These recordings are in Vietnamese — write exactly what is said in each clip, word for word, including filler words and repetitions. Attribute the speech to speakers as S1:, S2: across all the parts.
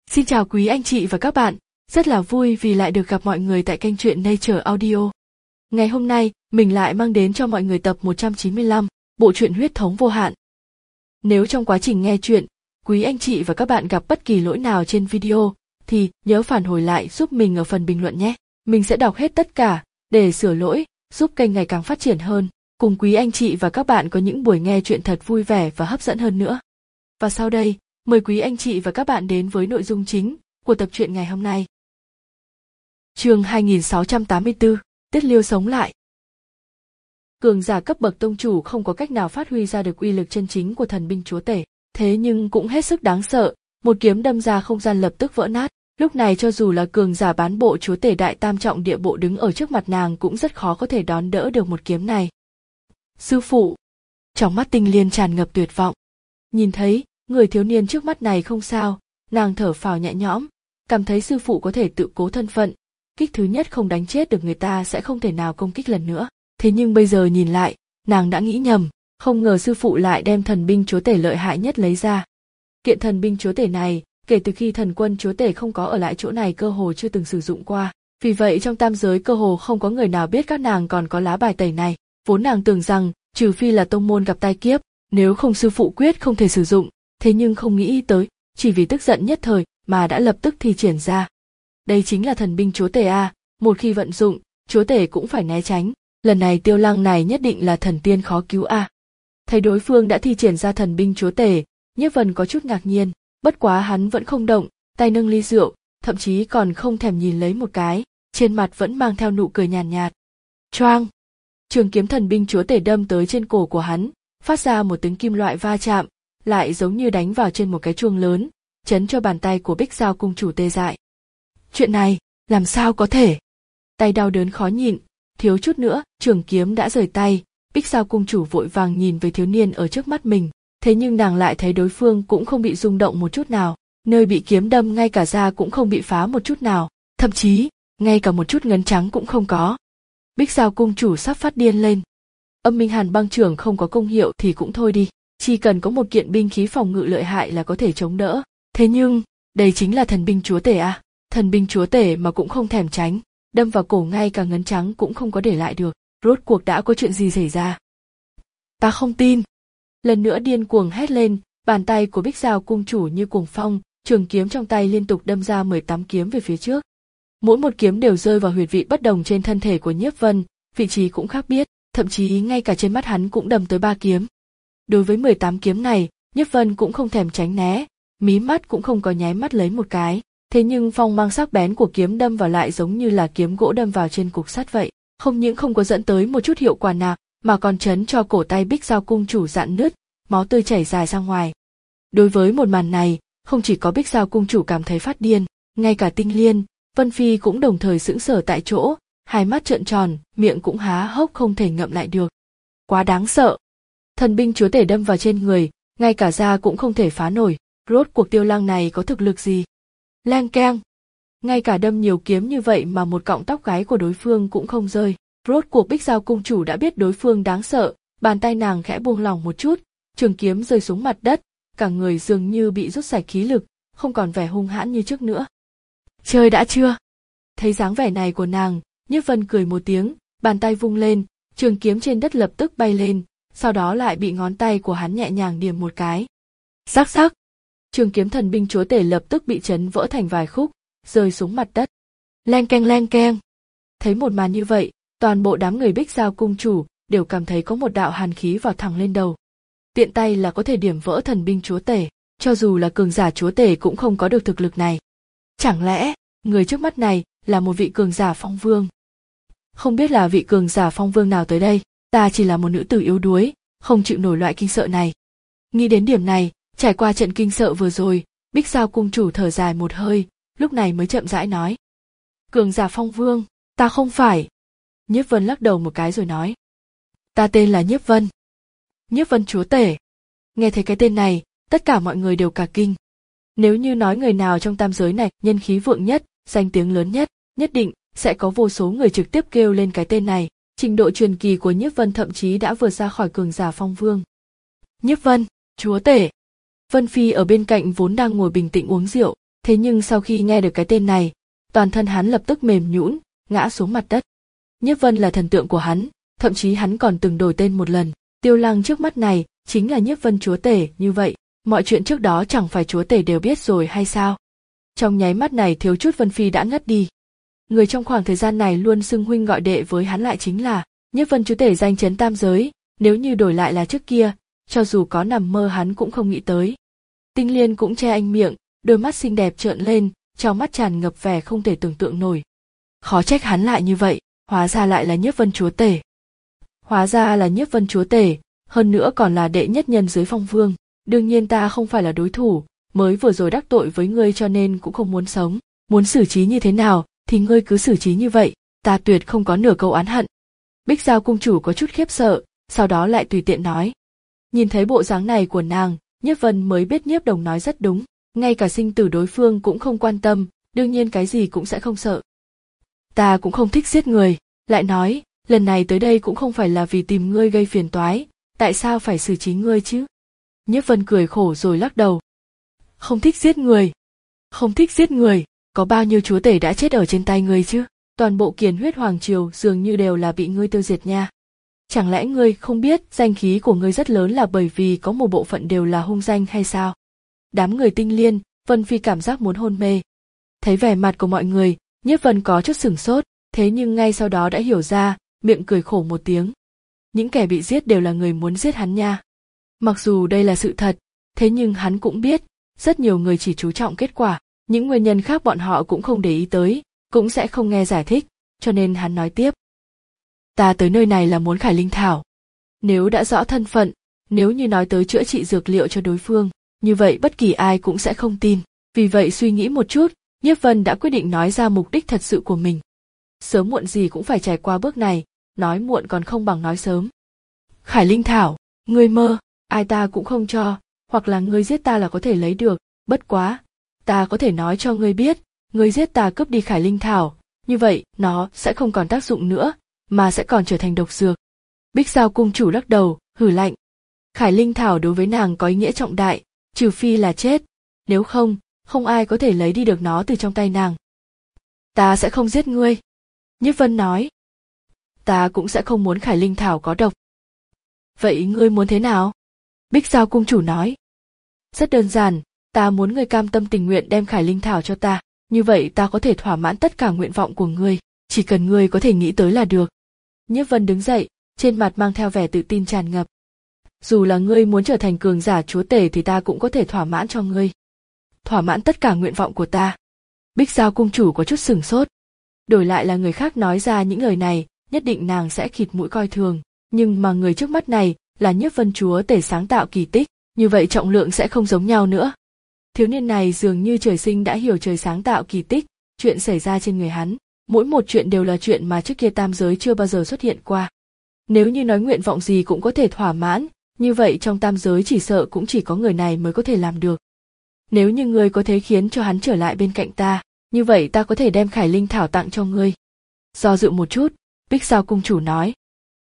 S1: Xin chào quý anh chị và các bạn, rất là vui vì lại được gặp mọi người tại kênh truyện Nature Audio. Ngày hôm nay, mình lại mang đến cho mọi người tập một trăm chín mươi lăm, bộ truyện Huyết thống vô hạn. Nếu trong quá trình nghe truyện, quý anh chị và các bạn gặp bất kỳ lỗi nào trên video, thì nhớ phản hồi lại giúp mình ở phần bình luận nhé. Mình sẽ đọc hết tất cả, để sửa lỗi, giúp kênh ngày càng phát triển hơn, cùng quý anh chị và các bạn có những buổi nghe truyện thật vui vẻ và hấp dẫn hơn nữa. Và sau đây, mời quý anh chị và các bạn đến với nội dung chính của tập truyện ngày hôm nay. Chương hai nghìn sáu trăm tám mươi tư, Tiết Liêu sống lại. Cường giả cấp bậc tông chủ không có cách nào phát huy ra được uy lực chân chính của thần binh chúa tể, thế nhưng cũng hết sức đáng sợ, một kiếm đâm ra không gian lập tức vỡ nát. Lúc này cho dù là cường giả bán bộ chúa tể đại tam trọng địa bộ đứng ở trước mặt nàng cũng rất khó có thể đón đỡ được một kiếm này. Sư phụ! Trong mắt Tinh Liên tràn ngập tuyệt vọng. Nhìn thấy người thiếu niên trước mắt này không sao, nàng thở phào nhẹ nhõm, cảm thấy sư phụ có thể tự cố thân phận, kích thứ nhất không đánh chết được người ta sẽ không thể nào công kích lần nữa. Thế nhưng bây giờ nhìn lại, nàng đã nghĩ nhầm, không ngờ sư phụ lại đem thần binh chúa tể lợi hại nhất lấy ra. Kiện thần binh chúa tể này, kể từ khi thần quân chúa tể không có ở lại chỗ này cơ hồ chưa từng sử dụng qua, vì vậy trong tam giới cơ hồ không có người nào biết các nàng còn có lá bài tẩy này. Vốn nàng tưởng rằng, trừ phi là tông môn gặp tai kiếp, nếu không sư phụ quyết không thể sử dụng, thế nhưng không nghĩ tới, chỉ vì tức giận nhất thời mà đã lập tức thi triển ra. Đây chính là thần binh chúa tể a, một khi vận dụng, chúa tể cũng phải né tránh, lần này Tiêu Lăng này nhất định là thần tiên khó cứu a. Thấy đối phương đã thi triển ra thần binh chúa tể, Nhiếp Vân có chút ngạc nhiên, bất quá hắn vẫn không động, tay nâng ly rượu, thậm chí còn không thèm nhìn lấy một cái, trên mặt vẫn mang theo nụ cười nhàn nhạt. Choang! Trường kiếm thần binh chúa tể đâm tới trên cổ của hắn, phát ra một tiếng kim loại va chạm, lại giống như đánh vào trên một cái chuông lớn, chấn cho bàn tay của Bích Giao cung chủ tê dại. Chuyện này, làm sao có thể? Tay đau đớn khó nhịn, thiếu chút nữa, trường kiếm đã rời tay, Bích Giao cung chủ vội vàng nhìn về thiếu niên ở trước mắt mình, thế nhưng nàng lại thấy đối phương cũng không bị rung động một chút nào, nơi bị kiếm đâm ngay cả da cũng không bị phá một chút nào, thậm chí, ngay cả một chút ngấn trắng cũng không có. Bích Giao cung chủ sắp phát điên lên. Âm Minh Hàn băng trưởng không có công hiệu thì cũng thôi đi, chỉ cần có một kiện binh khí phòng ngự lợi hại là có thể chống đỡ. Thế nhưng, đây chính là thần binh chúa tể à, thần binh chúa tể mà cũng không thèm tránh, đâm vào cổ ngay cả ngấn trắng cũng không có để lại được, rốt cuộc đã có chuyện gì xảy ra? Ta không tin. Lần nữa điên cuồng hét lên, bàn tay của Bích Giao cung chủ như cuồng phong, trường kiếm trong tay liên tục đâm ra mười tám kiếm về phía trước. Mỗi một kiếm đều rơi vào huyệt vị bất đồng trên thân thể của Nhiếp Vân, vị trí cũng khác biệt, thậm chí ngay cả trên mắt hắn cũng đâm tới ba kiếm. Đối với mười tám kiếm này, Nhiếp Vân cũng không thèm tránh né, mí mắt cũng không có nháy mắt lấy một cái, thế nhưng phong mang sắc bén của kiếm đâm vào lại giống như là kiếm gỗ đâm vào trên cục sắt vậy, không những không có dẫn tới một chút hiệu quả nào, mà còn chấn cho cổ tay Bích Giao cung chủ rạn nứt, máu tươi chảy dài ra ngoài. Đối với một màn này, không chỉ có Bích Giao cung chủ cảm thấy phát điên, ngay cả Tinh Liên, Vân Phi cũng đồng thời sững sờ tại chỗ, hai mắt trợn tròn, miệng cũng há hốc không thể ngậm lại được. Quá đáng sợ. Thần binh chúa tể đâm vào trên người, ngay cả da cũng không thể phá nổi, rốt cuộc Tiêu Lăng này có thực lực gì? Leng keng. Ngay cả đâm nhiều kiếm như vậy mà một cọng tóc gáy của đối phương cũng không rơi. Rốt cuộc Bích Giao cung chủ đã biết đối phương đáng sợ, bàn tay nàng khẽ buông lỏng một chút, trường kiếm rơi xuống mặt đất, cả người dường như bị rút sạch khí lực, không còn vẻ hung hãn như trước nữa. Chơi đã chưa? Thấy dáng vẻ này của nàng, Nhiếp Vân cười một tiếng, bàn tay vung lên, trường kiếm trên đất lập tức bay lên, sau đó lại bị ngón tay của hắn nhẹ nhàng điểm một cái. Rắc rắc, trường kiếm thần binh chúa tể lập tức bị chấn vỡ thành vài khúc, rơi xuống mặt đất. Leng keng leng keng. Thấy một màn như vậy, toàn bộ đám người Bích Giao cung chủ đều cảm thấy có một đạo hàn khí vào thẳng lên đầu. Tiện tay là có thể điểm vỡ thần binh chúa tể, cho dù là cường giả chúa tể cũng không có được thực lực này. Chẳng lẽ, người trước mắt này là một vị cường giả phong vương? Không biết là vị cường giả phong vương nào tới đây, ta chỉ là một nữ tử yếu đuối, không chịu nổi loại kinh sợ này. Nghĩ đến điểm này, trải qua trận kinh sợ vừa rồi, Bích Giao cung chủ thở dài một hơi, lúc này mới chậm rãi nói. Cường giả phong vương, ta không phải. Nhiếp Vân lắc đầu một cái rồi nói. Ta tên là Nhiếp Vân. Nhiếp Vân chúa tể. Nghe thấy cái tên này, tất cả mọi người đều cả kinh. Nếu như nói người nào trong tam giới này nhân khí vượng nhất, danh tiếng lớn nhất, nhất định sẽ có vô số người trực tiếp kêu lên cái tên này, trình độ truyền kỳ của Nhiếp Vân thậm chí đã vượt ra khỏi cường giả phong vương. Nhiếp Vân, chúa tể. Vân Phi ở bên cạnh vốn đang ngồi bình tĩnh uống rượu, Thế nhưng sau khi nghe được cái tên này, toàn thân hắn lập tức mềm nhũn, ngã xuống mặt đất. Nhiếp Vân là thần tượng của hắn, thậm chí hắn còn từng đổi tên một lần. Tiêu Lăng trước mắt này chính là Nhiếp Vân chúa tể, như vậy, mọi chuyện trước đó chẳng phải chúa tể đều biết rồi hay sao? Trong nháy mắt này thiếu chút Vân Phi đã ngất đi. Người trong khoảng thời gian này luôn xưng huynh gọi đệ với hắn lại chính là Nhiếp Vân chúa tể danh chấn tam giới, nếu như đổi lại là trước kia, cho dù có nằm mơ hắn cũng không nghĩ tới. Tinh Liên cũng che anh miệng, đôi mắt xinh đẹp trợn lên, trong mắt tràn ngập vẻ không thể tưởng tượng nổi. Khó trách hắn lại như vậy, hóa ra lại là Nhiếp Vân chúa tể. Hóa ra là Nhiếp Vân chúa tể, hơn nữa còn là đệ nhất nhân dưới Phong Vương. Đương nhiên ta không phải là đối thủ, mới vừa rồi đắc tội với ngươi cho nên cũng không muốn sống. Muốn xử trí như thế nào thì ngươi cứ xử trí như vậy, ta tuyệt không có nửa câu oán hận. Bích Giao cung chủ có chút khiếp sợ, sau đó lại tùy tiện nói. Nhìn thấy bộ dáng này của nàng, Nhiếp Vân mới biết Nhiếp Đồng nói rất đúng, ngay cả sinh tử đối phương cũng không quan tâm, đương nhiên cái gì cũng sẽ không sợ. Ta cũng không thích giết người, lại nói, lần này tới đây cũng không phải là vì tìm ngươi gây phiền toái, tại sao phải xử trí ngươi chứ? Nhiếp Vân cười khổ rồi lắc đầu. Không thích giết người. Không thích giết người, có bao nhiêu chúa tể đã chết ở trên tay ngươi chứ? Toàn bộ Kiền Huyết Hoàng Triều dường như đều là bị ngươi tiêu diệt nha. Chẳng lẽ ngươi không biết danh khí của ngươi rất lớn là bởi vì có một bộ phận đều là hung danh hay sao? Đám người Tinh Liên, Vân Phi cảm giác muốn hôn mê. Thấy vẻ mặt của mọi người, Nhiếp Vân có chút sửng sốt, thế nhưng ngay sau đó đã hiểu ra, miệng cười khổ một tiếng. Những kẻ bị giết đều là người muốn giết hắn nha. Mặc dù đây là sự thật, thế nhưng hắn cũng biết, rất nhiều người chỉ chú trọng kết quả, những nguyên nhân khác bọn họ cũng không để ý tới, cũng sẽ không nghe giải thích, cho nên hắn nói tiếp. Ta tới nơi này là muốn Khải Linh Thảo. Nếu đã rõ thân phận, nếu như nói tới chữa trị dược liệu cho đối phương, như vậy bất kỳ ai cũng sẽ không tin. Vì vậy suy nghĩ một chút, Nhiếp Vân đã quyết định nói ra mục đích thật sự của mình. Sớm muộn gì cũng phải trải qua bước này, nói muộn còn không bằng nói sớm. Khải Linh Thảo, ngươi mơ, ai ta cũng không cho, hoặc là ngươi giết ta là có thể lấy được, bất quá, ta có thể nói cho ngươi biết, ngươi giết ta cướp đi Khải Linh Thảo, như vậy nó sẽ không còn tác dụng nữa, mà sẽ còn trở thành độc dược. Bích Giao cung chủ lắc đầu, hừ lạnh. Khải Linh Thảo đối với nàng có ý nghĩa trọng đại, trừ phi là chết, nếu không, không ai có thể lấy đi được nó từ trong tay nàng. Ta sẽ không giết ngươi. Nhiếp Vân nói. Ta cũng sẽ không muốn Khải Linh Thảo có độc. Vậy ngươi muốn thế nào? Bích Giao cung chủ nói. Rất đơn giản, ta muốn ngươi cam tâm tình nguyện đem Khải Linh Thảo cho ta, như vậy ta có thể thỏa mãn tất cả nguyện vọng của ngươi, chỉ cần ngươi có thể nghĩ tới là được. Nhiếp Vân đứng dậy, trên mặt mang theo vẻ tự tin tràn ngập. Dù là ngươi muốn trở thành cường giả chúa tể thì ta cũng có thể thỏa mãn cho ngươi. Thỏa mãn tất cả nguyện vọng của ta. Bích Giao cung chủ có chút sửng sốt. Đổi lại là người khác nói ra những lời này, nhất định nàng sẽ khịt mũi coi thường, nhưng mà người trước mắt này là Nhiếp Vân chúa tể sáng tạo kỳ tích, như vậy trọng lượng sẽ không giống nhau nữa. Thiếu niên này dường như trời sinh đã hiểu trời sáng tạo kỳ tích, chuyện xảy ra trên người hắn, mỗi một chuyện đều là chuyện mà trước kia tam giới chưa bao giờ xuất hiện qua. Nếu như nói nguyện vọng gì cũng có thể thỏa mãn, như vậy trong tam giới chỉ sợ cũng chỉ có người này mới có thể làm được. Nếu như ngươi có thể khiến cho hắn trở lại bên cạnh ta, như vậy ta có thể đem Khải Linh Thảo tặng cho ngươi. Do dự một chút, Bích Giao cung chủ nói.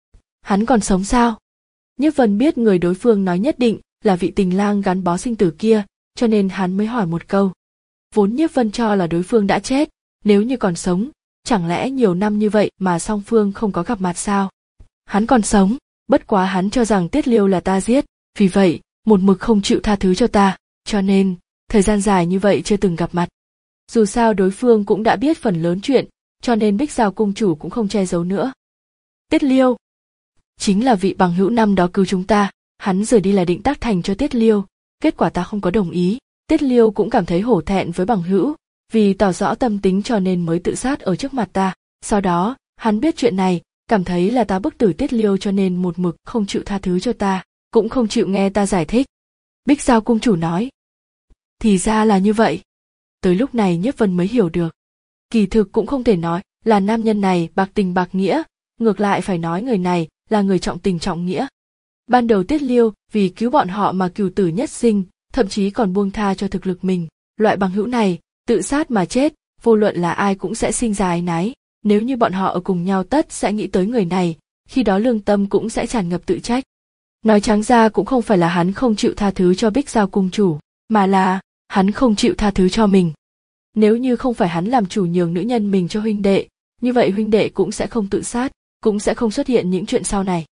S1: Hắn còn sống sao? Nhiếp Vân biết người đối phương nói nhất định là vị tình lang gắn bó sinh tử kia, cho nên hắn mới hỏi một câu. Vốn Nhiếp Vân cho là đối phương đã chết, nếu như còn sống, chẳng lẽ nhiều năm như vậy mà song phương không có gặp mặt sao? Hắn còn sống, bất quá hắn cho rằng Tiết Liêu là ta giết, vì vậy, một mực không chịu tha thứ cho ta, cho nên, thời gian dài như vậy chưa từng gặp mặt. Dù sao đối phương cũng đã biết phần lớn chuyện, cho nên Bích Giao cung chủ cũng không che giấu nữa. Tiết Liêu chính là vị bằng hữu năm đó cứu chúng ta, hắn rời đi là định tác thành cho Tiết Liêu, kết quả ta không có đồng ý. Tiết Liêu cũng cảm thấy hổ thẹn với bằng hữu, vì tỏ rõ tâm tính cho nên mới tự sát ở trước mặt ta. Sau đó, hắn biết chuyện này, cảm thấy là ta bức tử Tiết Liêu cho nên một mực không chịu tha thứ cho ta, cũng không chịu nghe ta giải thích. Bích Giao cung chủ nói. Thì ra là như vậy. Tới lúc này Nhiếp Vân mới hiểu được. Kỳ thực cũng không thể nói là nam nhân này bạc tình bạc nghĩa, ngược lại phải nói người này là người trọng tình trọng nghĩa. Ban đầu Tiết Liêu vì cứu bọn họ mà cừu tử nhất sinh, thậm chí còn buông tha cho thực lực mình. Loại bằng hữu này, tự sát mà chết, vô luận là ai cũng sẽ sinh ra áy náy. Nếu như bọn họ ở cùng nhau tất sẽ nghĩ tới người này, khi đó lương tâm cũng sẽ tràn ngập tự trách. Nói trắng ra cũng không phải là hắn không chịu tha thứ cho Bích Giao cung chủ, mà là hắn không chịu tha thứ cho mình. Nếu như không phải hắn làm chủ nhường nữ nhân mình cho huynh đệ, như vậy huynh đệ cũng sẽ không tự sát, cũng sẽ không xuất hiện những chuyện sau này.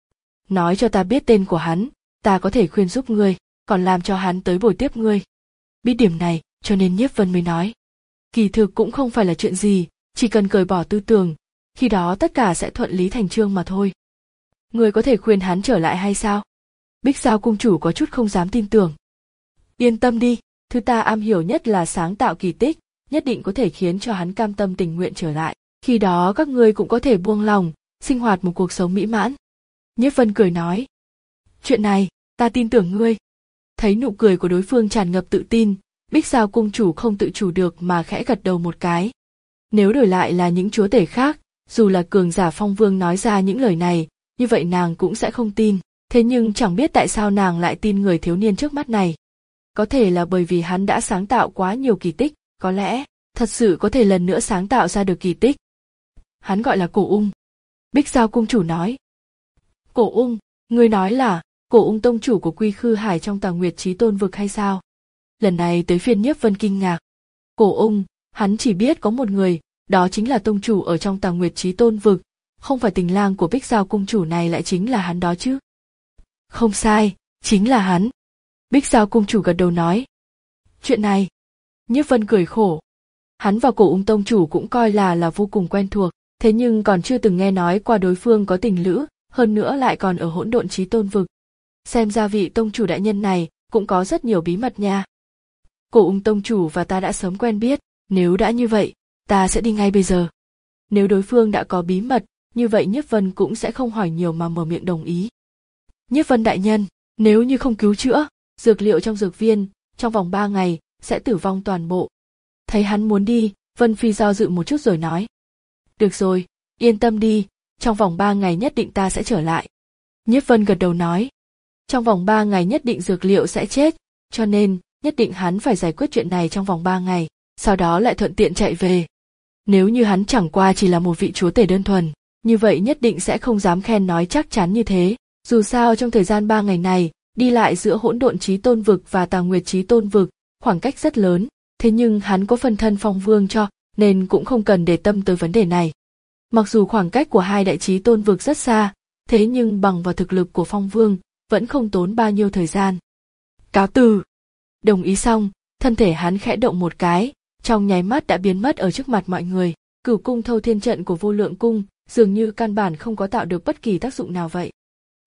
S1: Nói cho ta biết tên của hắn, ta có thể khuyên giúp ngươi, còn làm cho hắn tới bồi tiếp ngươi. Biết điểm này, cho nên Nhiếp Vân mới nói. Kỳ thực cũng không phải là chuyện gì, chỉ cần cởi bỏ tư tưởng, khi đó tất cả sẽ thuận lý thành chương mà thôi. Ngươi có thể khuyên hắn trở lại hay sao? Bích Giao cung chủ có chút không dám tin tưởng. Yên tâm đi, thứ ta am hiểu nhất là sáng tạo kỳ tích, nhất định có thể khiến cho hắn cam tâm tình nguyện trở lại. Khi đó các ngươi cũng có thể buông lòng, sinh hoạt một cuộc sống mỹ mãn. Nhiếp Vân cười nói. Chuyện này, ta tin tưởng ngươi. Thấy nụ cười của đối phương tràn ngập tự tin, Bích Giao cung chủ không tự chủ được mà khẽ gật đầu một cái. Nếu đổi lại là những chúa tể khác, dù là cường giả phong vương nói ra những lời này, như vậy nàng cũng sẽ không tin. Thế nhưng chẳng biết tại sao nàng lại tin người thiếu niên trước mắt này. Có thể là bởi vì hắn đã sáng tạo quá nhiều kỳ tích, có lẽ, thật sự có thể lần nữa sáng tạo ra được kỳ tích. Hắn gọi là Cổ Ung. Bích Giao cung chủ nói. Cổ Ung, ngươi nói là, Cổ Ung tông chủ của Quy Khư Hải trong Tà Nguyệt Chí Tôn vực hay sao? Lần này tới phiên Nhiếp Vân kinh ngạc. Cổ Ung, hắn chỉ biết có một người, đó chính là tông chủ ở trong Tà Nguyệt Chí Tôn vực, không phải tình lang của Bích Giao cung chủ này lại chính là hắn đó chứ? Không sai, chính là hắn. Bích Giao cung chủ gật đầu nói. Chuyện này, Nhiếp Vân cười khổ. Hắn và Cổ Ung tông chủ cũng coi là là vô cùng quen thuộc, thế nhưng còn chưa từng nghe nói qua đối phương có tình lữ, hơn nữa lại còn ở Hỗn Độn Chí Tôn vực. Xem ra vị tông chủ đại nhân này cũng có rất nhiều bí mật nha. Cổ Ung tông chủ và ta đã sớm quen biết, nếu đã như vậy, ta sẽ đi ngay bây giờ. Nếu đối phương đã có bí mật, như vậy Nhiếp Vân cũng sẽ không hỏi nhiều mà mở miệng đồng ý. Nhiếp Vân đại nhân, nếu như không cứu chữa, dược liệu trong dược viên, trong vòng ba ngày, sẽ tử vong toàn bộ. Thấy hắn muốn đi, Vân Phi do dự một chút rồi nói. Được rồi, yên tâm đi, trong vòng ba ngày nhất định ta sẽ trở lại. Nhiếp Vân gật đầu nói. Trong vòng ba ngày nhất định dược liệu sẽ chết, cho nên, nhất định hắn phải giải quyết chuyện này trong vòng ba ngày, sau đó lại thuận tiện chạy về. Nếu như hắn chẳng qua chỉ là một vị chúa tể đơn thuần, như vậy nhất định sẽ không dám khen nói chắc chắn như thế. Dù sao trong thời gian ba ngày này, đi lại giữa Hỗn Độn Chí Tôn vực và Tà Nguyệt Chí Tôn vực, khoảng cách rất lớn, thế nhưng hắn có phân thân phong vương cho, nên cũng không cần để tâm tới vấn đề này. Mặc dù khoảng cách của hai đại chí tôn vực rất xa, thế nhưng bằng vào thực lực của phong vương, vẫn không tốn bao nhiêu thời gian. Cáo từ. Đồng ý xong, thân thể hắn khẽ động một cái, trong nháy mắt đã biến mất ở trước mặt mọi người. Cửu cung thâu thiên trận của Vô Lượng cung, dường như căn bản không có tạo được bất kỳ tác dụng nào vậy.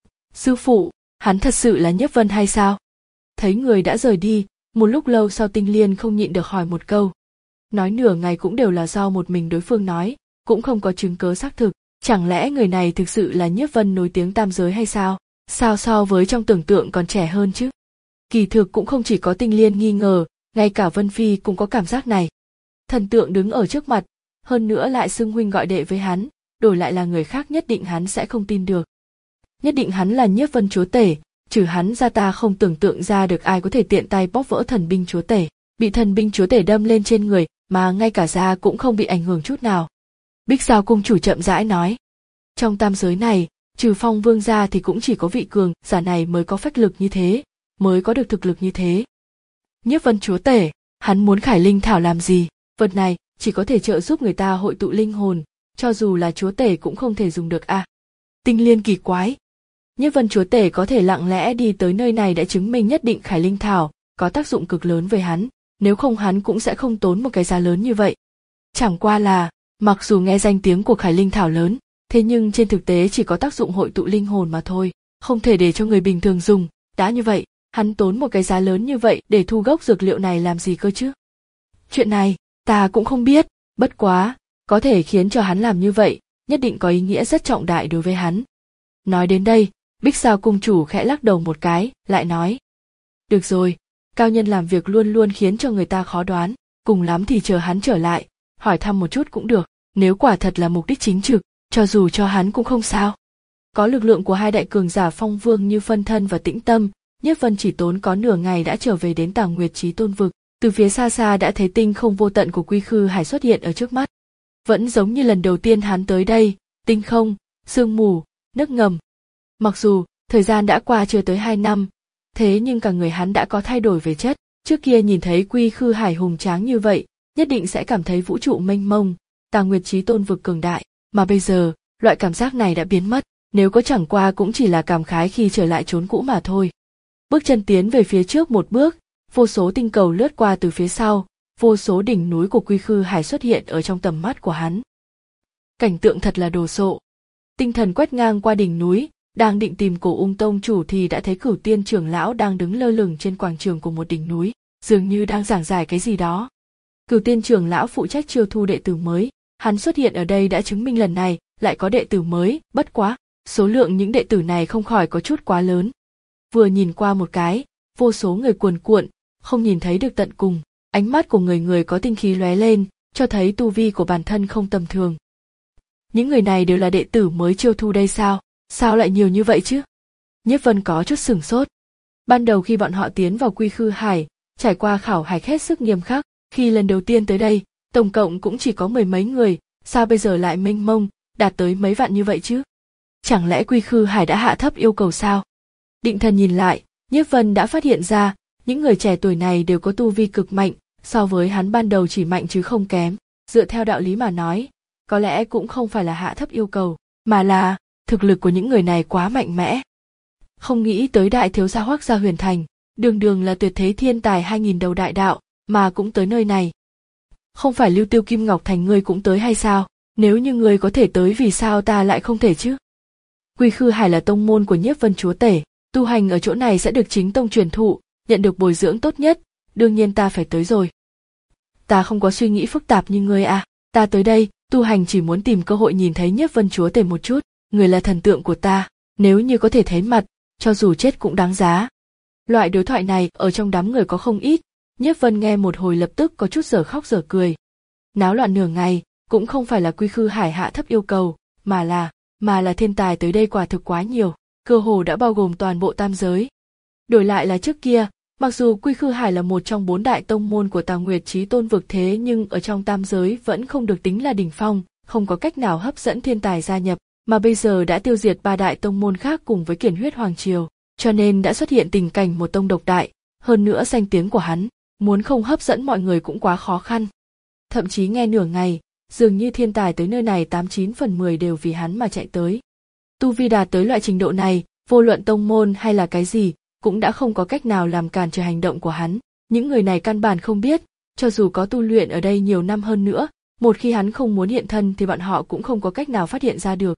S1: Sư phụ, hắn thật sự là Nhiếp Vân hay sao? Thấy người đã rời đi, một lúc lâu sau Tinh Liên không nhịn được hỏi một câu. Nói nửa ngày cũng đều là do một mình đối phương nói, cũng không có chứng cớ xác thực. Chẳng lẽ người này thực sự là Nhiếp Vân nổi tiếng tam giới hay sao? Sao so với trong tưởng tượng còn trẻ hơn chứ? Kỳ thực cũng không chỉ có Tinh Liên nghi ngờ, ngay cả Vân Phi cũng có cảm giác này. Thần tượng đứng ở trước mặt, hơn nữa lại xưng huynh gọi đệ với hắn, đổi lại là người khác nhất định hắn sẽ không tin được. Nhất định hắn là Nhiếp Vân chúa tể, trừ hắn ra ta không tưởng tượng ra được ai có thể tiện tay bóp vỡ thần binh chúa tể, bị thần binh chúa tể đâm lên trên người mà ngay cả da cũng không bị ảnh hưởng chút nào. Bích Giao cung chủ chậm rãi nói. Trong tam giới này, trừ phong vương ra thì cũng chỉ có vị cường giả này mới có phách lực như thế, mới có được thực lực như thế. Nhiếp Vân chúa tể, hắn muốn khải linh thảo làm gì? Vật này chỉ có thể trợ giúp người ta hội tụ linh hồn, cho dù là chúa tể cũng không thể dùng được à. Tinh Liên kỳ quái. Nhiếp Vân chúa tể có thể lặng lẽ đi tới nơi này đã chứng minh nhất định khải linh thảo có tác dụng cực lớn với hắn, nếu không hắn cũng sẽ không tốn một cái giá lớn như vậy. Chẳng qua là, mặc dù nghe danh tiếng của khải linh thảo lớn, thế nhưng trên thực tế chỉ có tác dụng hội tụ linh hồn mà thôi, không thể để cho người bình thường dùng. Đã như vậy, hắn tốn một cái giá lớn như vậy để thu gốc dược liệu này làm gì cơ chứ? Chuyện này, ta cũng không biết, bất quá, có thể khiến cho hắn làm như vậy, nhất định có ý nghĩa rất trọng đại đối với hắn. Nói đến đây, Bích Giao cung chủ khẽ lắc đầu một cái, lại nói. Được rồi, cao nhân làm việc luôn luôn khiến cho người ta khó đoán, cùng lắm thì chờ hắn trở lại, hỏi thăm một chút cũng được, nếu quả thật là mục đích chính trực, cho dù cho hắn cũng không sao. Có lực lượng của hai đại cường giả phong vương như phân thân và tĩnh tâm, Nhiếp Vân chỉ tốn có nửa ngày đã trở về đến Tà Nguyệt Chí Tôn vực, từ phía xa xa đã thấy tinh không vô tận của Quy Khư Hải xuất hiện ở trước mắt. Vẫn giống như lần đầu tiên hắn tới đây, tinh không, sương mù, nước ngầm. Mặc dù, thời gian đã qua chưa tới hai năm, thế nhưng cả người hắn đã có thay đổi về chất, trước kia nhìn thấy Quy Khư Hải hùng tráng như vậy, nhất định sẽ cảm thấy vũ trụ mênh mông, Tà Nguyệt Chí Tôn vực cường đại, mà bây giờ, loại cảm giác này đã biến mất, nếu có chẳng qua cũng chỉ là cảm khái khi trở lại chốn cũ mà thôi. Bước chân tiến về phía trước một bước, vô số tinh cầu lướt qua từ phía sau, vô số đỉnh núi của Quy Khư Hải xuất hiện ở trong tầm mắt của hắn. Cảnh tượng thật là đồ sộ. Tinh thần quét ngang qua đỉnh núi, đang định tìm Cổ Ung tông chủ thì đã thấy Cửu Tiên trưởng lão đang đứng lơ lửng trên quảng trường của một đỉnh núi, dường như đang giảng giải cái gì đó. Cửu Tiên trưởng lão phụ trách chiêu thu đệ tử mới, hắn xuất hiện ở đây đã chứng minh lần này lại có đệ tử mới, bất quá, số lượng những đệ tử này không khỏi có chút quá lớn. Vừa nhìn qua một cái, vô số người cuồn cuộn, không nhìn thấy được tận cùng, ánh mắt của người người có tinh khí lóe lên, cho thấy tu vi của bản thân không tầm thường. Những người này đều là đệ tử mới chiêu thu đây sao? Sao lại nhiều như vậy chứ? Nhiếp Vân có chút sửng sốt. Ban đầu khi bọn họ tiến vào Quy Khư Hải, trải qua khảo hạch hết sức nghiêm khắc, khi lần đầu tiên tới đây, tổng cộng cũng chỉ có mười mấy người, sao bây giờ lại mênh mông, đạt tới mấy vạn như vậy chứ? Chẳng lẽ Quy Khư Hải đã hạ thấp yêu cầu sao? Định thần nhìn lại, Nhiếp Vân đã phát hiện ra, những người trẻ tuổi này đều có tu vi cực mạnh, so với hắn ban đầu chỉ mạnh chứ không kém. Dựa theo đạo lý mà nói, có lẽ cũng không phải là hạ thấp yêu cầu, mà là thực lực của những người này quá mạnh mẽ. Không nghĩ tới đại thiếu gia Hoắc gia Huyền Thành, đường đường là tuyệt thế thiên tài hai nghìn đầu đại đạo, mà cũng tới nơi này. Không phải Lưu Tiêu Kim Ngọc Thành ngươi cũng tới hay sao? Nếu như ngươi có thể tới vì sao ta lại không thể chứ? Quy Khư Hải là tông môn của Nhiếp Vân chúa tể, tu hành ở chỗ này sẽ được chính tông truyền thụ, nhận được bồi dưỡng tốt nhất, đương nhiên ta phải tới rồi. Ta không có suy nghĩ phức tạp như ngươi à, ta tới đây, tu hành chỉ muốn tìm cơ hội nhìn thấy Nhiếp Vân chúa tể một chút, người là thần tượng của ta, nếu như có thể thấy mặt, cho dù chết cũng đáng giá. Loại đối thoại này ở trong đám người có không ít, Nhiếp Vân nghe một hồi lập tức có chút dở khóc dở cười. Náo loạn nửa ngày, cũng không phải là Quy Khư Hải hạ thấp yêu cầu, mà là, mà là thiên tài tới đây quả thực quá nhiều, cơ hồ đã bao gồm toàn bộ tam giới. Đổi lại là trước kia, mặc dù Quy Khư Hải là một trong bốn đại tông môn của Tà Nguyệt Chí Tôn vực thế nhưng ở trong tam giới vẫn không được tính là đỉnh phong, không có cách nào hấp dẫn thiên tài gia nhập, mà bây giờ đã tiêu diệt ba đại tông môn khác cùng với Kiển Huyết Hoàng Triều, cho nên đã xuất hiện tình cảnh một tông độc đại, hơn nữa danh tiếng của hắn, muốn không hấp dẫn mọi người cũng quá khó khăn. Thậm chí nghe nửa ngày, dường như thiên tài tới nơi này tám chín phần mười đều vì hắn mà chạy tới. Tu vi đạt tới loại trình độ này, vô luận tông môn hay là cái gì, cũng đã không có cách nào làm cản trở hành động của hắn. Những người này căn bản không biết, cho dù có tu luyện ở đây nhiều năm hơn nữa, một khi hắn không muốn hiện thân thì bọn họ cũng không có cách nào phát hiện ra được.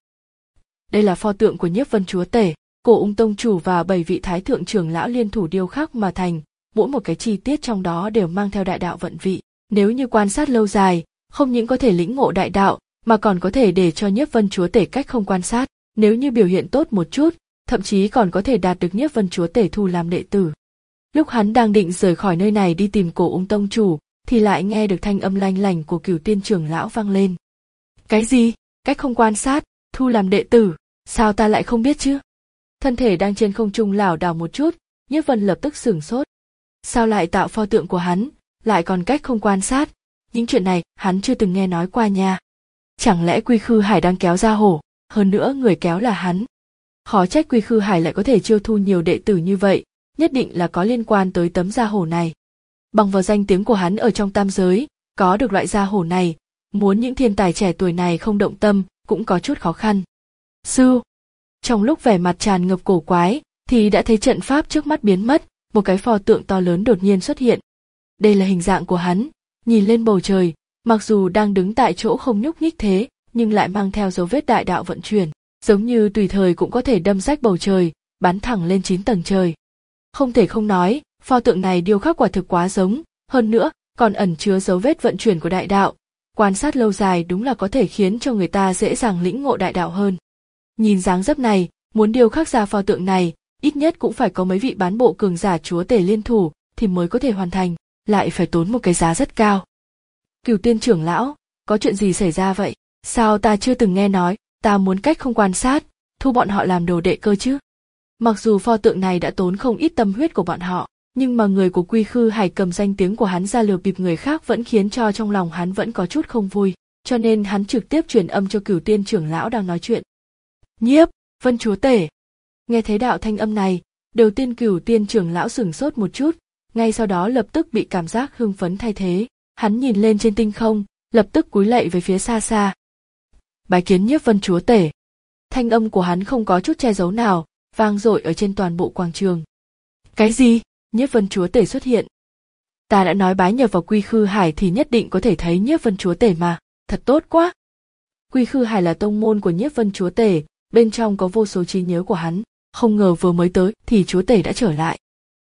S1: Đây là pho tượng của Nhiếp Vân chúa tể, Cổ Ung tông chủ và bảy vị thái thượng trưởng lão liên thủ điêu khắc mà thành, mỗi một cái chi tiết trong đó đều mang theo đại đạo vận vị. Nếu như quan sát lâu dài, không những có thể lĩnh ngộ đại đạo, mà còn có thể để cho Nhiếp Vân chúa tể cách không quan sát. Nếu như biểu hiện tốt một chút, thậm chí còn có thể đạt được Nhiếp Vân chúa tể thu làm đệ tử. Lúc hắn đang định rời khỏi nơi này đi tìm Cổ Ung tông chủ, thì lại nghe được thanh âm lanh lảnh của Cửu Tiên trưởng lão vang lên. Cái gì? Cách không quan sát, thu làm đệ tử, sao ta lại không biết chứ? Thân thể đang trên không trung lảo đảo một chút, Nhiếp Vân lập tức sửng sốt. Sao lại tạo pho tượng của hắn, lại còn cách không quan sát? Những chuyện này hắn chưa từng nghe nói qua nha. Chẳng lẽ Quy Khư Hải đang kéo ra hổ, hơn nữa người kéo là hắn? Khó trách Quy Khư Hải lại có thể chiêu thu nhiều đệ tử như vậy, nhất định là có liên quan tới tấm da hổ này. Bằng vào danh tiếng của hắn ở trong tam giới, có được loại da hổ này, muốn những thiên tài trẻ tuổi này không động tâm, cũng có chút khó khăn. Sư! Trong lúc vẻ mặt tràn ngập cổ quái, thì đã thấy trận pháp trước mắt biến mất, một cái pho tượng to lớn đột nhiên xuất hiện. Đây là hình dạng của hắn, nhìn lên bầu trời, mặc dù đang đứng tại chỗ không nhúc nhích thế, nhưng lại mang theo dấu vết đại đạo vận chuyển, giống như tùy thời cũng có thể đâm rách bầu trời, bắn thẳng lên chín tầng trời. Không thể không nói, pho tượng này điêu khắc quả thực quá giống, hơn nữa, còn ẩn chứa dấu vết vận chuyển của đại đạo. Quan sát lâu dài đúng là có thể khiến cho người ta dễ dàng lĩnh ngộ đại đạo hơn. Nhìn dáng dấp này, muốn điêu khắc ra pho tượng này, ít nhất cũng phải có mấy vị bán bộ cường giả chúa tể liên thủ, thì mới có thể hoàn thành, lại phải tốn một cái giá rất cao. Cửu Tiên trưởng lão, có chuyện gì xảy ra vậy? Sao ta chưa từng nghe nói, ta muốn cách không quan sát, thu bọn họ làm đồ đệ cơ chứ? Mặc dù pho tượng này đã tốn không ít tâm huyết của bọn họ, nhưng mà người của Quy Khư Hải cầm danh tiếng của hắn ra lừa bịp người khác vẫn khiến cho trong lòng hắn vẫn có chút không vui, cho nên hắn trực tiếp truyền âm cho Cửu Tiên trưởng lão đang nói chuyện. Nhiếp Vân chúa tể. Nghe thấy đạo thanh âm này, đầu tiên Cửu Tiên trưởng lão sửng sốt một chút, ngay sau đó lập tức bị cảm giác hưng phấn thay thế. Hắn nhìn lên trên tinh không, lập tức cúi lạy về phía xa xa. Bái kiến Nhiếp Vân chúa tể. Thanh âm của hắn không có chút che giấu nào, vang dội ở trên toàn bộ quảng trường. Cái gì? Nhiếp Vân chúa tể xuất hiện. Ta đã nói bái nhập vào Quy Khư Hải thì nhất định có thể thấy Nhiếp Vân chúa tể mà, thật tốt quá. Quy Khư Hải là tông môn của Nhiếp Vân chúa tể, bên trong có vô số trí nhớ của hắn, không ngờ vừa mới tới thì chúa tể đã trở lại.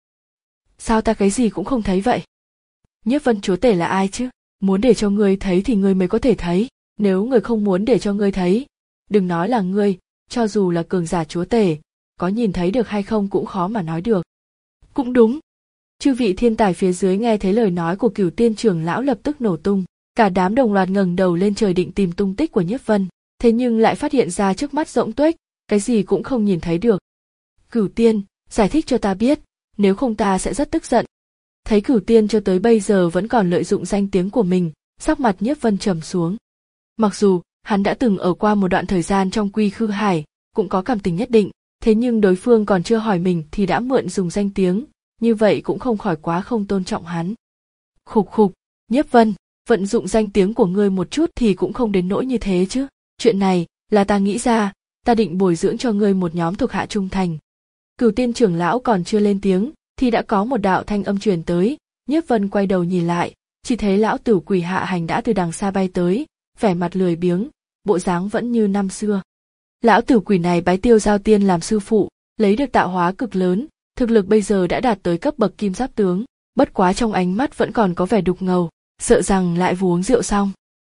S1: Sao ta cái gì cũng không thấy vậy? Nhiếp Vân chúa tể là ai chứ? Muốn để cho ngươi thấy thì ngươi mới có thể thấy, nếu người không muốn để cho ngươi thấy, đừng nói là ngươi, cho dù là cường giả chúa tể, có nhìn thấy được hay không cũng khó mà nói được. Cũng đúng. Chư vị thiên tài phía dưới nghe thấy lời nói của Cửu Tiên trưởng lão lập tức nổ tung, cả đám đồng loạt ngẩng đầu lên trời định tìm tung tích của Nhiếp Vân, thế nhưng lại phát hiện ra trước mắt rỗng tuếch, cái gì cũng không nhìn thấy được. Cửu Tiên, giải thích cho ta biết, nếu không ta sẽ rất tức giận. Thấy Cửu Tiên cho tới bây giờ vẫn còn lợi dụng danh tiếng của mình, sắc mặt Nhiếp Vân trầm xuống. Mặc dù hắn đã từng ở qua một đoạn thời gian trong Quy Khư Hải, cũng có cảm tình nhất định, thế nhưng đối phương còn chưa hỏi mình thì đã mượn dùng danh tiếng, như vậy cũng không khỏi quá không tôn trọng hắn. Khục khục, Nhiếp Vân, vận dụng danh tiếng của ngươi một chút thì cũng không đến nỗi như thế chứ. Chuyện này là ta nghĩ ra, ta định bồi dưỡng cho ngươi một nhóm thuộc hạ trung thành. Cửu Tiên trưởng lão còn chưa lên tiếng thì đã có một đạo thanh âm truyền tới. Nhiếp Vân quay đầu nhìn lại, chỉ thấy lão tử quỷ Hạ Hành đã từ đằng xa bay tới, vẻ mặt lười biếng, bộ dáng vẫn như năm xưa. Lão tử quỷ này bái Tiêu Giao Tiên làm sư phụ, lấy được tạo hóa cực lớn, thực lực bây giờ đã đạt tới cấp bậc kim giáp tướng, bất quá trong ánh mắt vẫn còn có vẻ đục ngầu, sợ rằng lại vừa uống rượu xong.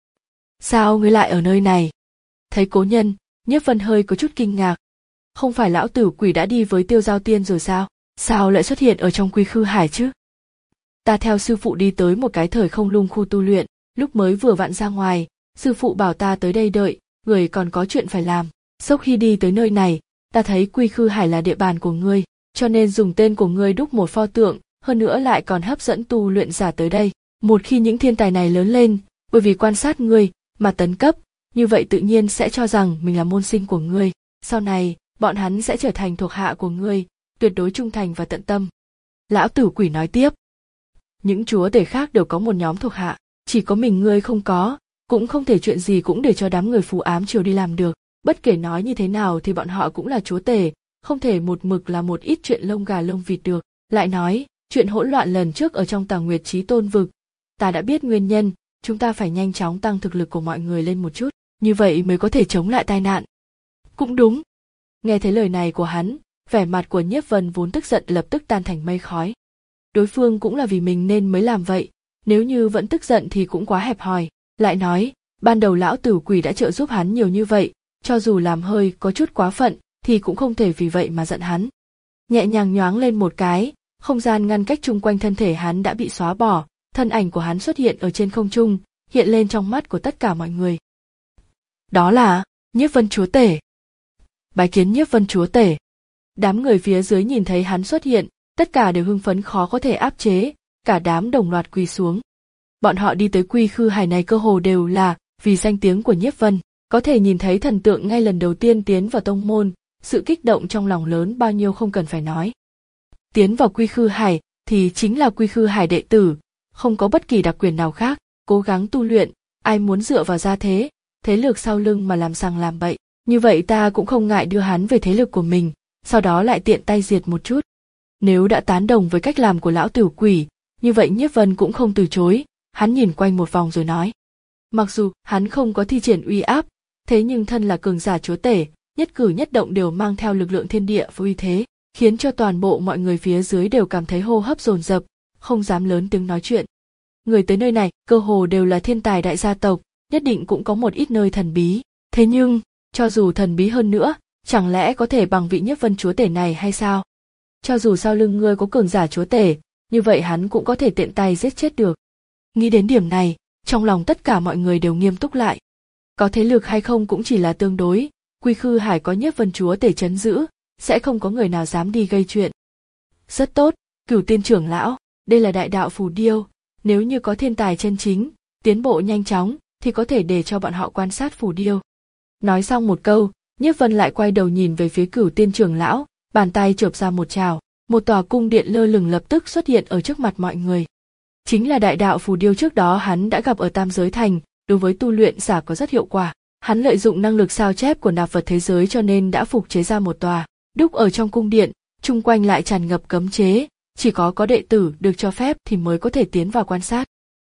S1: Sao ngươi lại ở nơi này? Thấy cố nhân, Nhiếp Vân hơi có chút kinh ngạc. Không phải lão tử quỷ đã đi với Tiêu Giao Tiên rồi sao? Sao lại xuất hiện ở trong Quy Khư Hải chứ? Ta theo sư phụ đi tới một cái thời không lung khu tu luyện, lúc mới vừa vặn ra ngoài, sư phụ bảo ta tới đây đợi, người còn có chuyện phải làm. Sau khi đi tới nơi này, ta thấy Quy Khư Hải là địa bàn của ngươi, cho nên dùng tên của ngươi đúc một pho tượng, hơn nữa lại còn hấp dẫn tu luyện giả tới đây. Một khi những thiên tài này lớn lên, bởi vì quan sát ngươi mà tấn cấp, như vậy tự nhiên sẽ cho rằng mình là môn sinh của ngươi. Sau này, bọn hắn sẽ trở thành thuộc hạ của ngươi, tuyệt đối trung thành và tận tâm. Lão tử quỷ nói tiếp. Những chúa tể khác đều có một nhóm thuộc hạ, chỉ có mình ngươi không có, cũng không thể chuyện gì cũng để cho đám người phù ám triều đi làm được. Bất kể nói như thế nào thì bọn họ cũng là chúa tể, không thể một mực là một ít chuyện lông gà lông vịt được. Lại nói, chuyện hỗn loạn lần trước ở trong Tà Nguyệt Chí Tôn vực, ta đã biết nguyên nhân, chúng ta phải nhanh chóng tăng thực lực của mọi người lên một chút, như vậy mới có thể chống lại tai nạn. Cũng đúng. Nghe thấy lời này của hắn, vẻ mặt của Nhiếp Vân vốn tức giận lập tức tan thành mây khói. Đối phương cũng là vì mình nên mới làm vậy, nếu như vẫn tức giận thì cũng quá hẹp hòi. Lại nói, ban đầu lão tử quỷ đã trợ giúp hắn nhiều như vậy, cho dù làm hơi có chút quá phận thì cũng không thể vì vậy mà giận hắn. Nhẹ nhàng nhoáng lên một cái, không gian ngăn cách chung quanh thân thể hắn đã bị xóa bỏ, thân ảnh của hắn xuất hiện ở trên không trung, hiện lên trong mắt của tất cả mọi người. Đó là Nhiếp Vân chúa tể. Bái kiến Nhiếp Vân chúa tể. Đám người phía dưới nhìn thấy hắn xuất hiện, tất cả đều hưng phấn khó có thể áp chế, cả đám đồng loạt quỳ xuống. Bọn họ đi tới Quy Khư Hải này cơ hồ đều là vì danh tiếng của Nhiếp Vân, có thể nhìn thấy thần tượng ngay lần đầu tiên tiến vào tông môn, sự kích động trong lòng lớn bao nhiêu không cần phải nói. Tiến vào Quy Khư Hải thì chính là Quy Khư Hải đệ tử, không có bất kỳ đặc quyền nào khác, cố gắng tu luyện, ai muốn dựa vào gia thế, thế lực sau lưng mà làm sằng làm bậy, như vậy ta cũng không ngại đưa hắn về thế lực của mình, sau đó lại tiện tay diệt một chút. Nếu đã tán đồng với cách làm của lão tử quỷ, như vậy Nhiếp Vân cũng không từ chối, hắn nhìn quanh một vòng rồi nói. Mặc dù hắn không có thi triển uy áp, thế nhưng thân là cường giả chúa tể, nhất cử nhất động đều mang theo lực lượng thiên địa và uy thế, khiến cho toàn bộ mọi người phía dưới đều cảm thấy hô hấp dồn dập, không dám lớn tiếng nói chuyện. Người tới nơi này cơ hồ đều là thiên tài đại gia tộc, nhất định cũng có một ít nơi thần bí, thế nhưng, cho dù thần bí hơn nữa, chẳng lẽ có thể bằng vị Nhiếp Vân chúa tể này hay sao? Cho dù sau lưng ngươi có cường giả chúa tể, như vậy hắn cũng có thể tiện tay giết chết được. Nghĩ đến điểm này, trong lòng tất cả mọi người đều nghiêm túc lại. Có thế lực hay không cũng chỉ là tương đối, Quy Khư Hải có Nhiếp Vân chúa tể trấn giữ, sẽ không có người nào dám đi gây chuyện. Rất tốt, Cửu Tiên trưởng lão, đây là đại đạo phù điêu, nếu như có thiên tài chân chính, tiến bộ nhanh chóng, thì có thể để cho bọn họ quan sát phù điêu. Nói xong một câu, Nhiếp Vân lại quay đầu nhìn về phía Cửu Tiên trưởng lão, bàn tay chộp ra một trào, một tòa cung điện lơ lửng lập tức xuất hiện ở trước mặt mọi người. chính là đại đạo phù điêu trước đó hắn đã gặp ở Tam Giới Thành, đối với tu luyện giả có rất hiệu quả. Hắn lợi dụng năng lực sao chép của nạp vật thế giới cho nên đã phục chế ra một tòa, đúc ở trong cung điện, chung quanh lại tràn ngập cấm chế, chỉ có có đệ tử được cho phép thì mới có thể tiến vào quan sát.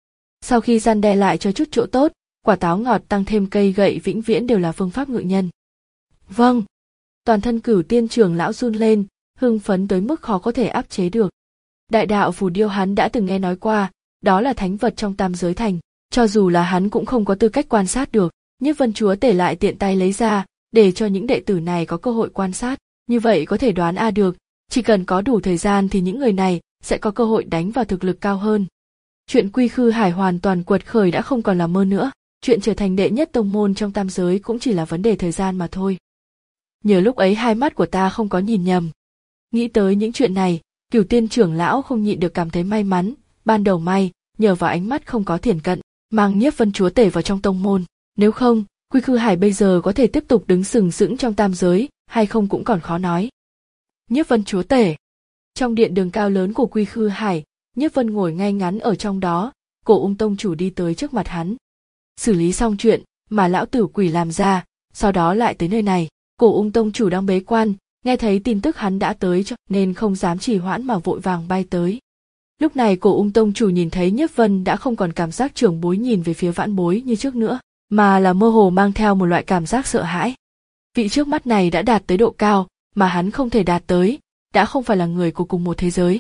S1: Sau khi gian đe lại cho chút chỗ tốt, quả táo ngọt tăng thêm cây gậy vĩnh viễn đều là phương pháp ngự nhân. Vâng. Toàn thân Cửu Tiên trưởng lão run lên, hưng phấn tới mức khó có thể áp chế được. Đại đạo phù điêu hắn đã từng nghe nói qua, đó là thánh vật trong Tam Giới Thành, cho dù là hắn cũng không có tư cách quan sát được, Nhiếp Vân Chúa Tể lại tiện tay lấy ra, để cho những đệ tử này có cơ hội quan sát, như vậy có thể đoán a được, chỉ cần có đủ thời gian thì những người này sẽ có cơ hội đánh vào thực lực cao hơn. Chuyện Quy Khư Hải hoàn toàn quật khởi đã không còn là mơ nữa, chuyện trở thành đệ nhất tông môn trong tam giới cũng chỉ là vấn đề thời gian mà thôi. Nhờ lúc ấy hai mắt của ta không có nhìn nhầm. Nghĩ tới những chuyện này, Cửu Tiên trưởng lão không nhịn được cảm thấy may mắn, ban đầu may, nhờ vào ánh mắt không có thiển cận, mang Nhiếp Vân Chúa Tể vào trong tông môn, nếu không, Quy Khư Hải bây giờ có thể tiếp tục đứng sừng sững trong tam giới, hay không cũng còn khó nói. Nhiếp Vân Chúa Tể. Trong điện đường cao lớn của Quy Khư Hải, Nhiếp Vân ngồi ngay ngắn ở trong đó, Cổ Ung tông chủ đi tới trước mặt hắn. Xử lý xong chuyện mà lão tử quỷ làm ra, sau đó lại tới nơi này, Cổ Ung tông chủ đang bế quan, nghe thấy tin tức hắn đã tới cho nên không dám trì hoãn mà vội vàng bay tới. Lúc này Cổ Ung tông chủ nhìn thấy Nhiếp Vân đã không còn cảm giác trưởng bối nhìn về phía vãn bối như trước nữa, mà là mơ hồ mang theo một loại cảm giác sợ hãi. Vị trước mắt này đã đạt tới độ cao mà hắn không thể đạt tới, đã không phải là người của cùng một thế giới.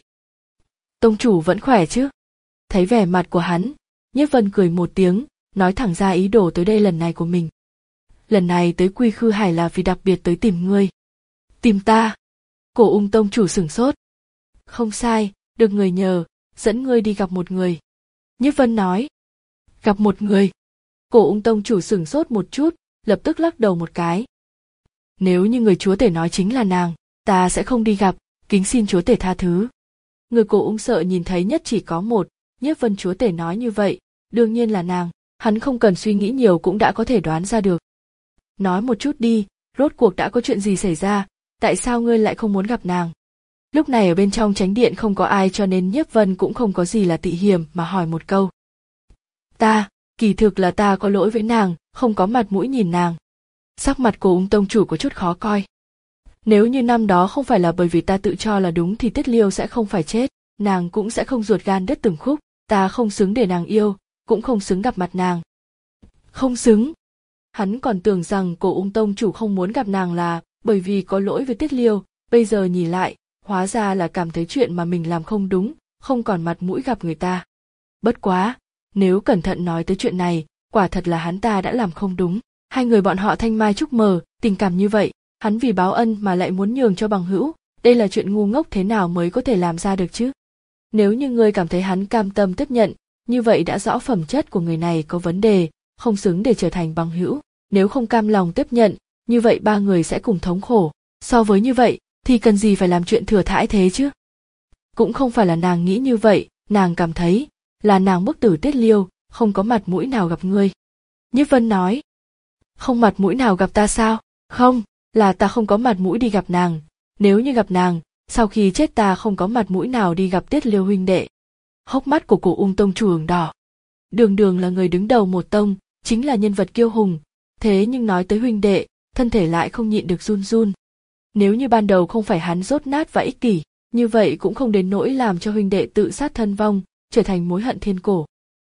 S1: Tông chủ vẫn khỏe chứ? Thấy vẻ mặt của hắn, Nhiếp Vân cười một tiếng, nói thẳng ra ý đồ tới đây lần này của mình. Lần này tới Quy Khư Hải là vì đặc biệt tới tìm ngươi. Tìm ta? Cổ Ung tông chủ sửng sốt. Không sai, được người nhờ, dẫn ngươi đi gặp một người. Nhiếp Vân nói. Gặp một người? Cổ Ung tông chủ sửng sốt một chút, lập tức lắc đầu một cái. Nếu như người chúa tể nói chính là nàng, ta sẽ không đi gặp, kính xin chúa tể tha thứ. Người Cổ Ung sợ nhìn thấy nhất chỉ có một, Nhiếp Vân chúa tể nói như vậy, đương nhiên là nàng, hắn không cần suy nghĩ nhiều cũng đã có thể đoán ra được. Nói một chút đi, rốt cuộc đã có chuyện gì xảy ra, tại sao ngươi lại không muốn gặp nàng? Lúc này ở bên trong chánh điện không có ai cho nên Nhiếp Vân cũng không có gì là tị hiểm mà hỏi một câu. Ta, kỳ thực là ta có lỗi với nàng, không có mặt mũi nhìn nàng. Sắc mặt của Ung tông chủ có chút khó coi. Nếu như năm đó không phải là bởi vì ta tự cho là đúng thì Tiết Liêu sẽ không phải chết, nàng cũng sẽ không ruột gan đứt từng khúc, ta không xứng để nàng yêu, cũng không xứng gặp mặt nàng. Không xứng? Hắn còn tưởng rằng Cổ Ung tông chủ không muốn gặp nàng là bởi vì có lỗi với Tiết Liêu, bây giờ nhìn lại, hóa ra là cảm thấy chuyện mà mình làm không đúng, không còn mặt mũi gặp người ta. Bất quá, nếu cẩn thận nói tới chuyện này, quả thật là hắn ta đã làm không đúng. Hai người bọn họ thanh mai trúc mờ, tình cảm như vậy, hắn vì báo ân mà lại muốn nhường cho bằng hữu, đây là chuyện ngu ngốc thế nào mới có thể làm ra được chứ? Nếu như ngươi cảm thấy hắn cam tâm tiếp nhận, như vậy đã rõ phẩm chất của người này có vấn đề, không xứng để trở thành bằng hữu. Nếu không cam lòng tiếp nhận, như vậy ba người sẽ cùng thống khổ. So với như vậy, thì cần gì phải làm chuyện thừa thãi thế chứ? Cũng không phải là nàng nghĩ như vậy, nàng cảm thấy là nàng bức tử Tiết Liêu, không có mặt mũi nào gặp ngươi. Nhiếp Vân nói. Không mặt mũi nào gặp ta sao? Không, là ta không có mặt mũi đi gặp nàng. Nếu như gặp nàng, sau khi chết ta không có mặt mũi nào đi gặp Tiết Liêu huynh đệ. Hốc mắt của Cổ Ung tông chủ ửng đỏ. Đường Đường là người đứng đầu một tông, chính là nhân vật kiêu hùng, thế nhưng nói tới huynh đệ, thân thể lại không nhịn được run run. Nếu như ban đầu không phải hắn dốt nát và ích kỷ, như vậy cũng không đến nỗi làm cho huynh đệ tự sát thân vong, trở thành mối hận thiên cổ.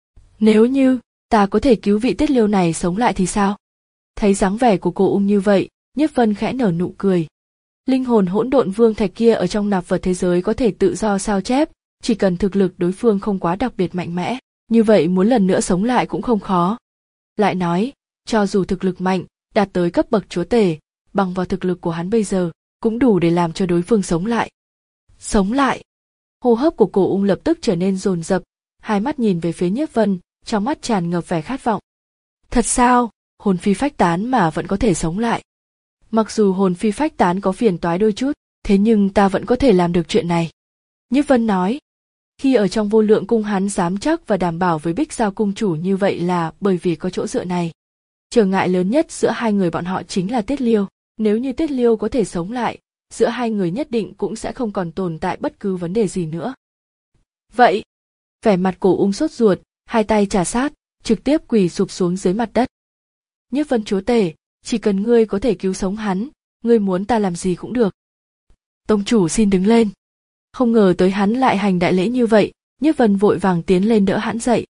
S1: Nếu như ta có thể cứu vị Tiết Liêu này sống lại thì sao? Thấy dáng vẻ của Cổ Ung như vậy, Nhiếp Vân khẽ nở nụ cười. Linh hồn hỗn độn vương thạch kia ở trong nạp vật thế giới có thể tự do sao chép, chỉ cần thực lực đối phương không quá đặc biệt mạnh mẽ, như vậy muốn lần nữa sống lại cũng không khó. Lại nói, cho dù thực lực mạnh, đạt tới cấp bậc chúa tể, bằng vào thực lực của hắn bây giờ, cũng đủ để làm cho đối phương sống lại. Sống lại! Hô hấp của Cổ Ung lập tức trở nên dồn dập, hai mắt nhìn về phía Nhiếp Vân, trong mắt tràn ngập vẻ khát vọng. Thật sao? Hồn phi phách tán mà vẫn có thể sống lại. Mặc dù hồn phi phách tán có phiền toái đôi chút, thế nhưng ta vẫn có thể làm được chuyện này. Nhiếp Vân nói. Khi ở trong Vô Lượng cung hắn dám chắc và đảm bảo với Bích Giao cung chủ như vậy là bởi vì có chỗ dựa này. Trở ngại lớn nhất giữa hai người bọn họ chính là Tiết Liêu. Nếu như Tiết Liêu có thể sống lại, giữa hai người nhất định cũng sẽ không còn tồn tại bất cứ vấn đề gì nữa. Vậy, Vẻ mặt Cổ Ung sốt ruột, hai tay trà sát, trực tiếp quỳ sụp xuống dưới mặt đất. Nhiếp Vân chúa tể, chỉ cần ngươi có thể cứu sống hắn, ngươi muốn ta làm gì cũng được. Tông chủ xin đứng lên. Không ngờ tới hắn lại hành đại lễ như vậy, Nhiếp Vân vội vàng tiến lên đỡ hắn dậy.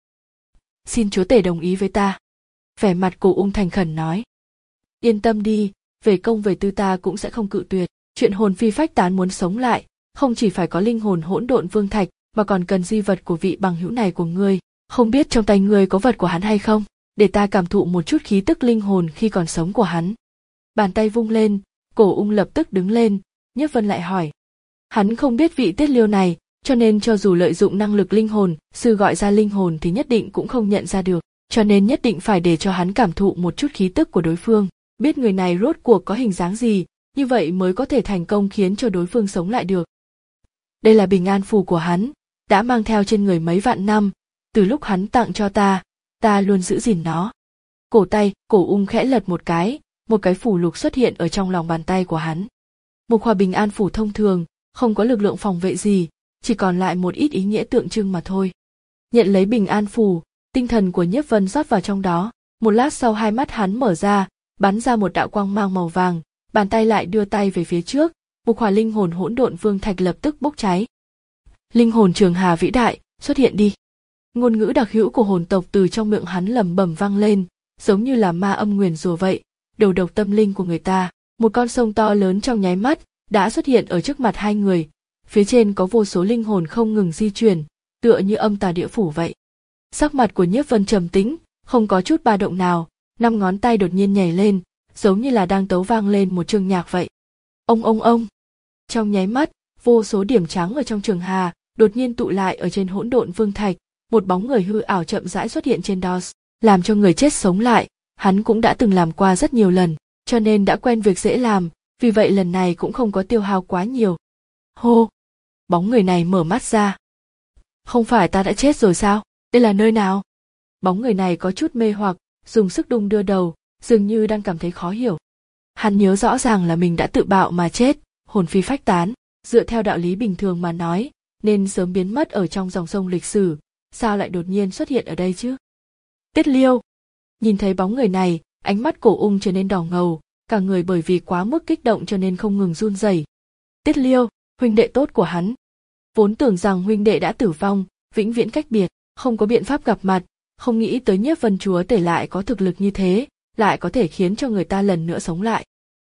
S1: Xin chúa tể đồng ý với ta. Vẻ mặt Cổ Ung thành khẩn nói. Yên tâm đi, về công về tư ta cũng sẽ không cự tuyệt. Chuyện hồn phi phách tán muốn sống lại, không chỉ phải có linh hồn hỗn độn vương thạch, mà còn cần di vật của vị bằng hữu này của ngươi. Không biết trong tay ngươi có vật của hắn hay không, để ta cảm thụ một chút khí tức linh hồn khi còn sống của hắn. Bàn tay vung lên, Cổ Ung lập tức đứng lên, Nhiếp Vân lại hỏi. Hắn không biết vị Tiết Liêu này, cho nên cho dù lợi dụng năng lực linh hồn, sư gọi ra linh hồn thì nhất định cũng không nhận ra được, cho nên nhất định phải để cho hắn cảm thụ một chút khí tức của đối phương, biết người này rốt cuộc có hình dáng gì, như vậy mới có thể thành công khiến cho đối phương sống lại được. Đây là bình an phù của hắn, đã mang theo trên người mấy vạn năm, từ lúc hắn tặng cho ta, ta luôn giữ gìn nó. Cổ tay, Cổ Ung khẽ lật một cái, một cái phù lục xuất hiện ở trong lòng bàn tay của hắn. Một khỏa bình an phù thông thường, không có lực lượng phòng vệ gì, chỉ còn lại một ít ý nghĩa tượng trưng mà thôi. Nhận lấy bình an phù, tinh thần của Nhiếp Vân rót vào trong đó, một lát sau hai mắt hắn mở ra, bắn ra một đạo quang mang màu vàng, bàn tay lại đưa tay về phía trước, một khỏa linh hồn hỗn độn vương thạch lập tức bốc cháy. Linh hồn Trường Hà vĩ đại, xuất hiện đi. Ngôn ngữ đặc hữu của hồn tộc từ trong miệng hắn lẩm bẩm vang lên, giống như là ma âm nguyền rủa vậy, đầu độc tâm linh của người ta. Một con sông to lớn trong nháy mắt đã xuất hiện ở trước mặt hai người, phía trên có vô số linh hồn không ngừng di chuyển, tựa như âm tà địa phủ vậy. Sắc mặt của Nhiếp Vân trầm tĩnh, không có chút ba động nào, năm ngón tay đột nhiên nhảy lên, giống như là đang tấu vang lên một chương nhạc vậy. Ông ông ông. Trong nháy mắt, vô số điểm trắng ở trong Trường Hà đột nhiên tụ lại ở trên hỗn độn vương thạch, một bóng người hư ảo chậm rãi xuất hiện trên đó, làm cho người chết sống lại. Hắn cũng đã từng làm qua rất nhiều lần, cho nên đã quen việc dễ làm, vì vậy lần này cũng không có tiêu hao quá nhiều. Hô! Bóng người này mở mắt ra. Không phải ta đã chết rồi sao? Đây là nơi nào? Bóng người này có chút mê hoặc, dùng sức đung đưa đầu, dường như đang cảm thấy khó hiểu. Hắn nhớ rõ ràng là mình đã tự bạo mà chết, hồn phi phách tán, dựa theo đạo lý bình thường mà nói, nên sớm biến mất ở trong dòng sông lịch sử, sao lại đột nhiên xuất hiện ở đây chứ? Tiết Liêu! Nhìn thấy bóng người này, ánh mắt Cổ Ung trở nên đỏ ngầu, cả người bởi vì quá mức kích động cho nên không ngừng run rẩy. Tiết Liêu, huynh đệ tốt của hắn. Vốn tưởng rằng huynh đệ đã tử vong, vĩnh viễn cách biệt, không có biện pháp gặp mặt, không nghĩ tới Nhiếp Vân chúa tể lại có thực lực như thế, lại có thể khiến cho người ta lần nữa sống lại.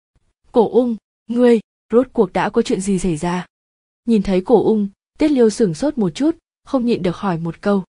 S1: Cổ Ung, ngươi, rốt cuộc đã có chuyện gì xảy ra? Nhìn thấy Cổ Ung, Tiết Liêu sửng sốt một chút, không nhịn được hỏi một câu.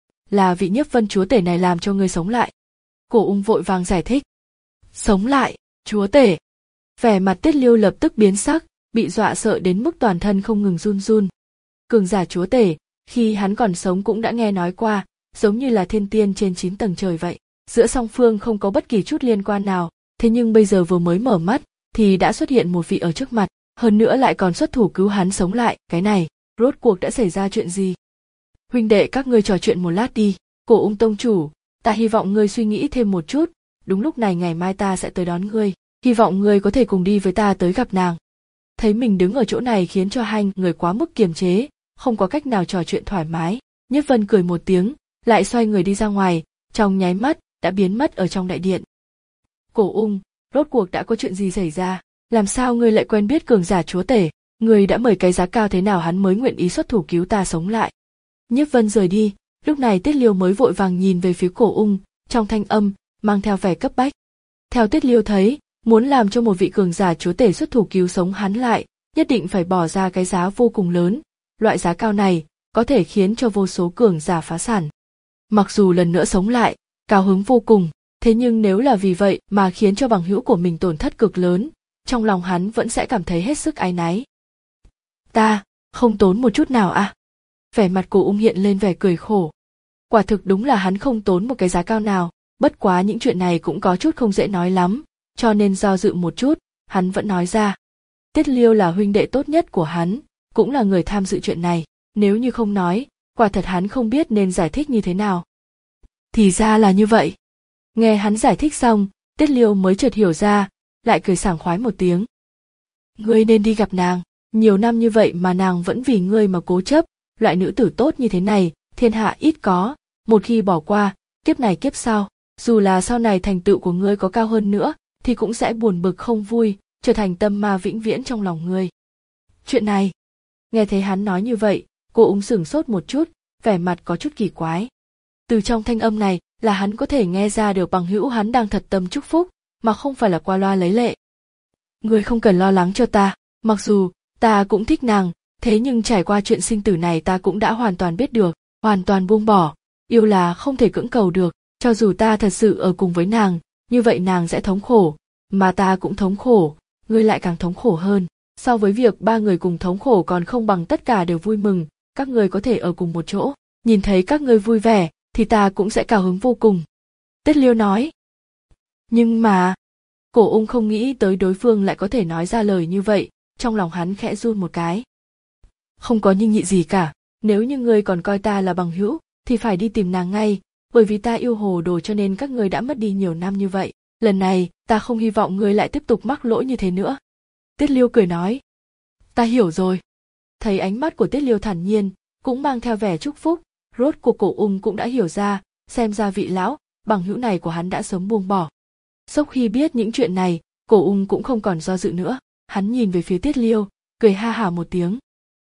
S1: Là vị Nhiếp Vân chúa tể này làm cho ngươi sống lại. Cổ Ung vội vàng giải thích. Sống lại, chúa tể. Vẻ mặt Tiết Liêu lập tức biến sắc, bị dọa sợ đến mức toàn thân không ngừng run run. Cường giả chúa tể, khi hắn còn sống cũng đã nghe nói qua, giống như là thiên tiên trên chín tầng trời vậy. Giữa song phương không có bất kỳ chút liên quan nào, thế nhưng bây giờ vừa mới mở mắt, thì đã xuất hiện một vị ở trước mặt, hơn nữa lại còn xuất thủ cứu hắn sống lại, cái này, rốt cuộc đã xảy ra chuyện gì? Huynh đệ các ngươi trò chuyện một lát đi, Cổ Ung tông chủ, ta hy vọng ngươi suy nghĩ thêm một chút, đúng lúc này ngày mai ta sẽ tới đón ngươi, hy vọng ngươi có thể cùng đi với ta tới gặp nàng. Thấy mình đứng ở chỗ này khiến cho hai người quá mức kiềm chế, không có cách nào trò chuyện thoải mái, Nhiếp Vân cười một tiếng, lại xoay người đi ra ngoài, trong nháy mắt đã biến mất ở trong đại điện. Cổ Ung, rốt cuộc đã có chuyện gì xảy ra? Làm sao ngươi lại quen biết cường giả chúa tể? Ngươi đã mời cái giá cao thế nào hắn mới nguyện ý xuất thủ cứu ta sống lại? Nhiếp Vân rời đi, lúc này Tiết Liêu mới vội vàng nhìn về phía Cổ Ung, trong thanh âm mang theo vẻ cấp bách. Theo Tiết Liêu thấy, muốn làm cho một vị cường giả chúa tể xuất thủ cứu sống hắn lại, nhất định phải bỏ ra cái giá vô cùng lớn, loại giá cao này có thể khiến cho vô số cường giả phá sản. Mặc dù lần nữa sống lại, cao hứng vô cùng, thế nhưng nếu là vì vậy mà khiến cho bằng hữu của mình tổn thất cực lớn, trong lòng hắn vẫn sẽ cảm thấy hết sức áy náy. Ta, không tốn một chút nào à? Vẻ mặt Cổ Ung hiện lên vẻ cười khổ. Quả thực đúng là hắn không tốn một cái giá cao nào, bất quá những chuyện này cũng có chút không dễ nói lắm, cho nên do dự một chút, hắn vẫn nói ra. Tiết Liêu là huynh đệ tốt nhất của hắn, cũng là người tham dự chuyện này, nếu như không nói, quả thật hắn không biết nên giải thích như thế nào. Thì ra là như vậy. Nghe hắn giải thích xong, Tiết Liêu mới chợt hiểu ra, lại cười sảng khoái một tiếng. Ngươi nên đi gặp nàng, nhiều năm như vậy mà nàng vẫn vì ngươi mà cố chấp, loại nữ tử tốt như thế này thiên hạ ít có, một khi bỏ qua, kiếp này kiếp sau, dù là sau này thành tựu của ngươi có cao hơn nữa, thì cũng sẽ buồn bực không vui, trở thành tâm ma vĩnh viễn trong lòng ngươi. Chuyện này, nghe thấy hắn nói như vậy, cô ung sửng sốt một chút, vẻ mặt có chút kỳ quái. Từ trong thanh âm này là hắn có thể nghe ra được bằng hữu hắn đang thật tâm chúc phúc, mà không phải là qua loa lấy lệ. Ngươi không cần lo lắng cho ta, mặc dù ta cũng thích nàng, thế nhưng trải qua chuyện sinh tử này ta cũng đã hoàn toàn biết được, hoàn toàn buông bỏ, yêu là không thể cưỡng cầu được, cho dù ta thật sự ở cùng với nàng, như vậy nàng sẽ thống khổ, mà ta cũng thống khổ, ngươi lại càng thống khổ hơn. So với việc ba người cùng thống khổ còn không bằng tất cả đều vui mừng, các ngươi có thể ở cùng một chỗ, nhìn thấy các ngươi vui vẻ, thì ta cũng sẽ cao hứng vô cùng. Tiết Liêu nói. Nhưng mà, Cổ Ung không nghĩ tới đối phương lại có thể nói ra lời như vậy, trong lòng hắn khẽ run một cái. Không có nhưng nhị gì cả, nếu như ngươi còn coi ta là bằng hữu, thì phải đi tìm nàng ngay, bởi vì ta yêu hồ đồ cho nên các ngươi đã mất đi nhiều năm như vậy, lần này ta không hy vọng ngươi lại tiếp tục mắc lỗi như thế nữa. Tiết Liêu cười nói. Ta hiểu rồi. Thấy ánh mắt của Tiết Liêu thản nhiên, cũng mang theo vẻ chúc phúc, rốt cuộc Cổ Ung cũng đã hiểu ra, xem ra vị lão, bằng hữu này của hắn đã sớm buông bỏ. Sau khi biết những chuyện này, Cổ Ung cũng không còn do dự nữa, hắn nhìn về phía Tiết Liêu, cười ha hả một tiếng.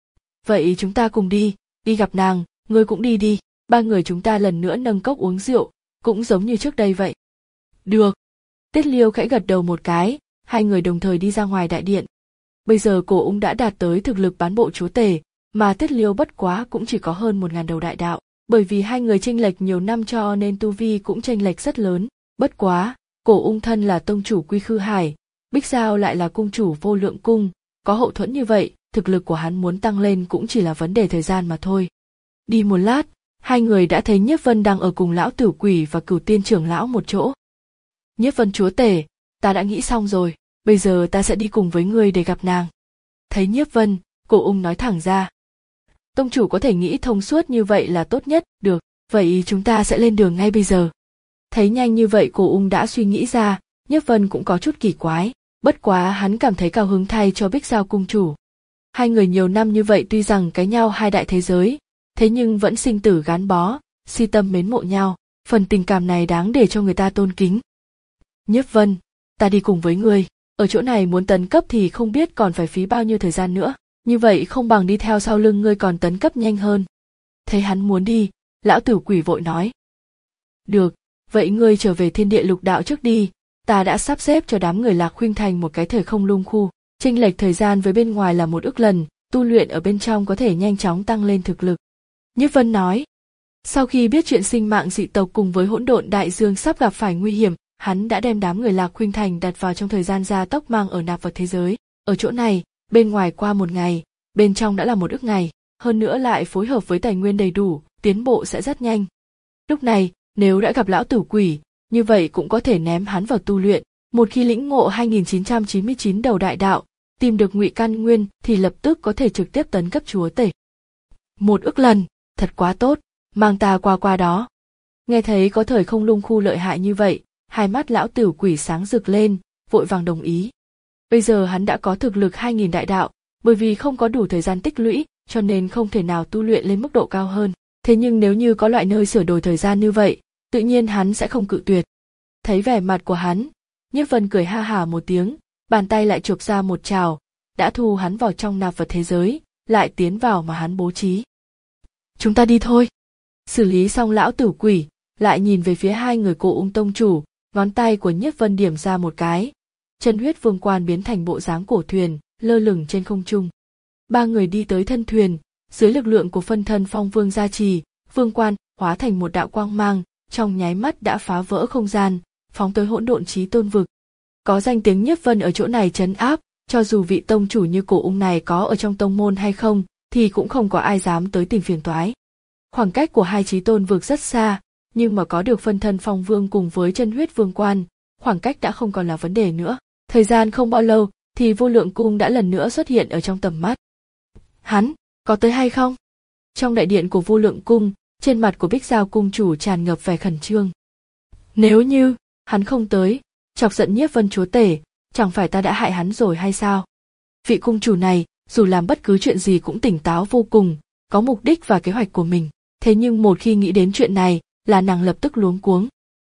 S1: Vậy chúng ta cùng đi, đi gặp nàng, ngươi cũng đi đi, ba người chúng ta lần nữa nâng cốc uống rượu, cũng giống như trước đây vậy. Được. Tiết Liêu khẽ gật đầu một cái, hai người đồng thời đi ra ngoài đại điện. Bây giờ Cổ Ung đã đạt tới thực lực bán bộ chúa tể, mà Tiết Liêu bất quá cũng chỉ có hơn một ngàn đầu đại đạo, bởi vì hai người chênh lệch nhiều năm cho nên tu vi cũng chênh lệch rất lớn. Bất quá, Cổ Ung thân là tông chủ Quy Khư Hải, Bích Giao lại là cung chủ Vô Lượng Cung, có hậu thuẫn như vậy, thực lực của hắn muốn tăng lên cũng chỉ là vấn đề thời gian mà thôi. Đi một lát, hai người đã thấy Nhiếp Vân đang ở cùng lão tử quỷ và Cửu Tiên trưởng lão một chỗ. Nhiếp Vân chúa tể, ta đã nghĩ xong rồi, bây giờ ta sẽ đi cùng với ngươi để gặp nàng. Thấy Nhiếp Vân, Cổ Ung nói thẳng ra. Tông chủ có thể nghĩ thông suốt như vậy là tốt nhất, được, vậy chúng ta sẽ lên đường ngay bây giờ. Thấy nhanh như vậy Cổ Ung đã suy nghĩ ra, Nhiếp Vân cũng có chút kỳ quái, bất quá hắn cảm thấy cao hứng thay cho Bích Giao cung chủ. Hai người nhiều năm như vậy tuy rằng cái nhau hai đại thế giới, thế nhưng vẫn sinh tử gắn bó, si tâm mến mộ nhau, phần tình cảm này đáng để cho người ta tôn kính. Nhiếp Vân, ta đi cùng với ngươi, ở chỗ này muốn tấn cấp thì không biết còn phải phí bao nhiêu thời gian nữa, như vậy không bằng đi theo sau lưng ngươi còn tấn cấp nhanh hơn. Thấy hắn muốn đi, lão tử quỷ vội nói. Được, vậy ngươi trở về thiên địa lục đạo trước đi, ta đã sắp xếp cho đám người Lạc Khuynh Thành một cái thời không lung khu, chênh lệch thời gian với bên ngoài là một ức lần, tu luyện ở bên trong có thể nhanh chóng tăng lên thực lực. Nhiếp Vân nói. Sau khi biết chuyện sinh mạng dị tộc cùng với hỗn độn đại dương sắp gặp phải nguy hiểm, hắn đã đem đám người Lạc Khuynh Thành đặt vào trong thời gian gia tốc mang ở nạp vật thế giới. Ở chỗ này, bên ngoài qua một ngày, bên trong đã là một ức ngày, hơn nữa lại phối hợp với tài nguyên đầy đủ, tiến bộ sẽ rất nhanh. Lúc này, nếu đã gặp lão tử quỷ, như vậy cũng có thể ném hắn vào tu luyện. Một khi lĩnh ngộ hai nghìn chín trăm chín mươi chín đầu đại đạo, tìm được ngụy căn nguyên thì lập tức có thể trực tiếp tấn cấp chúa tể. Một ức lần, thật quá tốt, mang ta qua qua đó. Nghe thấy có thời không lung khu lợi hại như vậy, hai mắt lão tử quỷ sáng rực lên, vội vàng đồng ý. Bây giờ hắn đã có thực lực hai nghìn đại đạo, bởi vì không có đủ thời gian tích lũy, cho nên không thể nào tu luyện lên mức độ cao hơn. Thế nhưng nếu như có loại nơi sửa đổi thời gian như vậy, tự nhiên hắn sẽ không cự tuyệt. Thấy vẻ mặt của hắn, Nhiếp Vân cười ha hả một tiếng, bàn tay lại chụp ra một trào, đã thu hắn vào trong nạp vật thế giới, lại tiến vào mà hắn bố trí. Chúng ta đi thôi. Xử lý xong lão tử quỷ, lại nhìn về phía hai người Cổ Ung tông chủ, ngón tay của Nhiếp Vân điểm ra một cái. Chân huyết vương quan biến thành bộ dáng cổ thuyền, lơ lửng trên không trung. Ba người đi tới thân thuyền, dưới lực lượng của phân thân phong vương gia trì, vương quan hóa thành một đạo quang mang, trong nháy mắt đã phá vỡ không gian, phóng tới hỗn độn chí tôn vực. Có danh tiếng Nhiếp Vân ở chỗ này trấn áp, cho dù vị tông chủ như Cổ Ung này có ở trong tông môn hay không, thì cũng không có ai dám tới tìm phiền toái. Khoảng cách của hai chí tôn vực rất xa, nhưng mà có được phân thân phong vương cùng với chân huyết vương quan, khoảng cách đã không còn là vấn đề nữa. Thời gian không bao lâu, thì Vô Lượng Cung đã lần nữa xuất hiện ở trong tầm mắt. Hắn, có tới hay không? Trong đại điện của Vô Lượng Cung, trên mặt của Bích Giao cung chủ tràn ngập vẻ khẩn trương. Nếu như hắn không tới, chọc giận Nhiếp Vân chúa tể, chẳng phải ta đã hại hắn rồi hay sao? Vị cung chủ này, dù làm bất cứ chuyện gì cũng tỉnh táo vô cùng, có mục đích và kế hoạch của mình. Thế nhưng một khi nghĩ đến chuyện này là nàng lập tức luống cuống.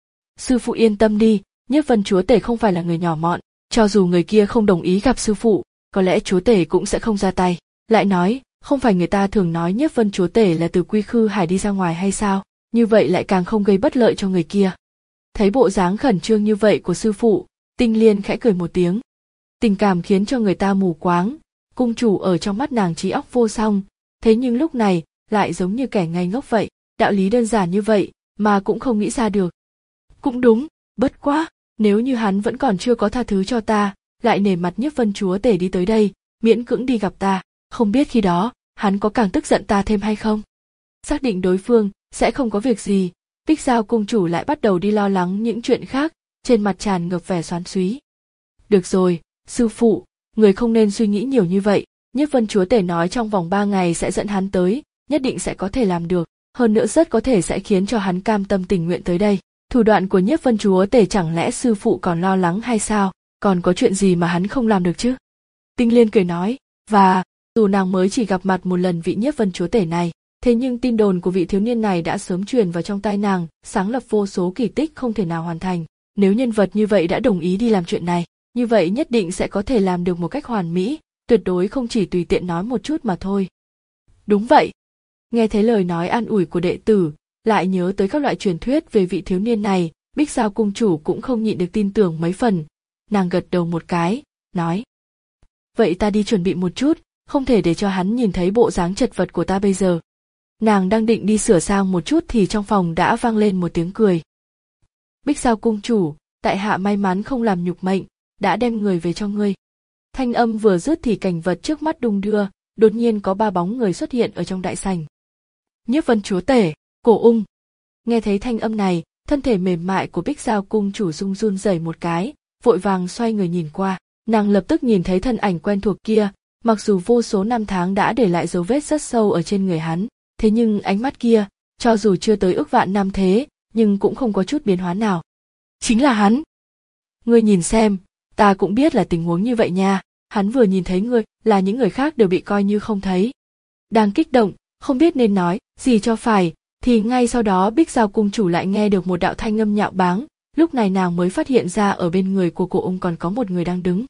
S1: Sư phụ yên tâm đi, Nhiếp Vân chúa tể không phải là người nhỏ mọn, cho dù người kia không đồng ý gặp sư phụ, có lẽ chúa tể cũng sẽ không ra tay. Lại nói, không phải người ta thường nói Nhiếp Vân chúa tể là từ Quy Khư Hải đi ra ngoài hay sao, như vậy lại càng không gây bất lợi cho người kia. Thấy bộ dáng khẩn trương như vậy của sư phụ, Tinh Liên khẽ cười một tiếng. Tình cảm khiến cho người ta mù quáng, cung chủ ở trong mắt nàng trí óc vô song, thế nhưng lúc này lại giống như kẻ ngây ngốc vậy, đạo lý đơn giản như vậy mà cũng không nghĩ ra được. Cũng đúng, bất quá, nếu như hắn vẫn còn chưa có tha thứ cho ta, lại nể mặt Nhiếp Vân chúa tể đi tới đây, miễn cưỡng đi gặp ta, không biết khi đó hắn có càng tức giận ta thêm hay không. Xác định đối phương sẽ không có việc gì, Bích Giao cung chủ lại bắt đầu đi lo lắng những chuyện khác, trên mặt tràn ngập vẻ xoắn xuý. Được rồi, sư phụ, người không nên suy nghĩ nhiều như vậy, Nhiếp Vân chúa tể nói trong vòng ba ngày sẽ dẫn hắn tới, nhất định sẽ có thể làm được, hơn nữa rất có thể sẽ khiến cho hắn cam tâm tình nguyện tới đây. Thủ đoạn của Nhiếp Vân chúa tể chẳng lẽ sư phụ còn lo lắng hay sao, còn có chuyện gì mà hắn không làm được chứ? Tinh Liên cười nói, và dù nàng mới chỉ gặp mặt một lần vị Nhiếp Vân chúa tể này, thế nhưng tin đồn của vị thiếu niên này đã sớm truyền vào trong tai nàng, sáng lập vô số kỳ tích không thể nào hoàn thành. Nếu nhân vật như vậy đã đồng ý đi làm chuyện này, như vậy nhất định sẽ có thể làm được một cách hoàn mỹ, tuyệt đối không chỉ tùy tiện nói một chút mà thôi. Đúng vậy. Nghe thấy lời nói an ủi của đệ tử, lại nhớ tới các loại truyền thuyết về vị thiếu niên này, Bích Giao cung chủ cũng không nhịn được tin tưởng mấy phần. Nàng gật đầu một cái, nói. Vậy ta đi chuẩn bị một chút, không thể để cho hắn nhìn thấy bộ dáng chật vật của ta bây giờ. Nàng đang định đi sửa sang một chút thì trong phòng đã vang lên một tiếng cười. Bích Giao cung chủ, tại hạ may mắn không làm nhục mệnh, đã đem người về cho ngươi. Thanh âm vừa dứt thì cảnh vật trước mắt đung đưa, đột nhiên có ba bóng người xuất hiện ở trong đại sảnh. Nhiếp Vân chúa tể, Cổ Ung. Nghe thấy thanh âm này, thân thể mềm mại của Bích Giao cung chủ rung run rẩy một cái, vội vàng xoay người nhìn qua. Nàng lập tức nhìn thấy thân ảnh quen thuộc kia, mặc dù vô số năm tháng đã để lại dấu vết rất sâu ở trên người hắn, thế nhưng ánh mắt kia, cho dù chưa tới ức vạn năm thế, nhưng cũng không có chút biến hóa nào. Chính là hắn. Ngươi nhìn xem, ta cũng biết là tình huống như vậy nha, hắn vừa nhìn thấy ngươi là những người khác đều bị coi như không thấy. Đang kích động, không biết nên nói gì cho phải, thì ngay sau đó Bích Giao cung chủ lại nghe được một đạo thanh âm nhạo báng, lúc này nàng mới phát hiện ra ở bên người của Cổ Ung còn có một người đang đứng.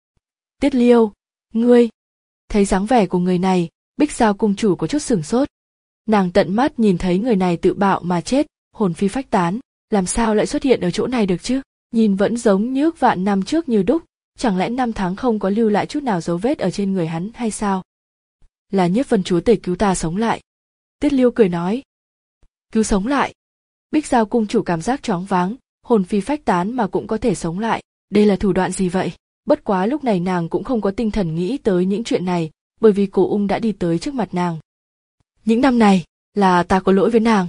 S1: Tiết Liêu, ngươi. Thấy dáng vẻ của người này, Bích Giao cung chủ có chút sửng sốt. Nàng tận mắt nhìn thấy người này tự bạo mà chết, hồn phi phách tán, làm sao lại xuất hiện ở chỗ này được chứ? Nhìn vẫn giống như ước vạn năm trước như đúc, chẳng lẽ năm tháng không có lưu lại chút nào dấu vết ở trên người hắn hay sao? Là Nhiếp Vân chúa tể cứu ta sống lại. Tiết Liêu cười nói. Cứu sống lại? Bích Giao cung chủ cảm giác choáng váng, hồn phi phách tán mà cũng có thể sống lại, đây là thủ đoạn gì vậy? Bất quá lúc này nàng cũng không có tinh thần nghĩ tới những chuyện này, bởi vì Cổ Ung đã đi tới trước mặt nàng. Những năm này, là ta có lỗi với nàng.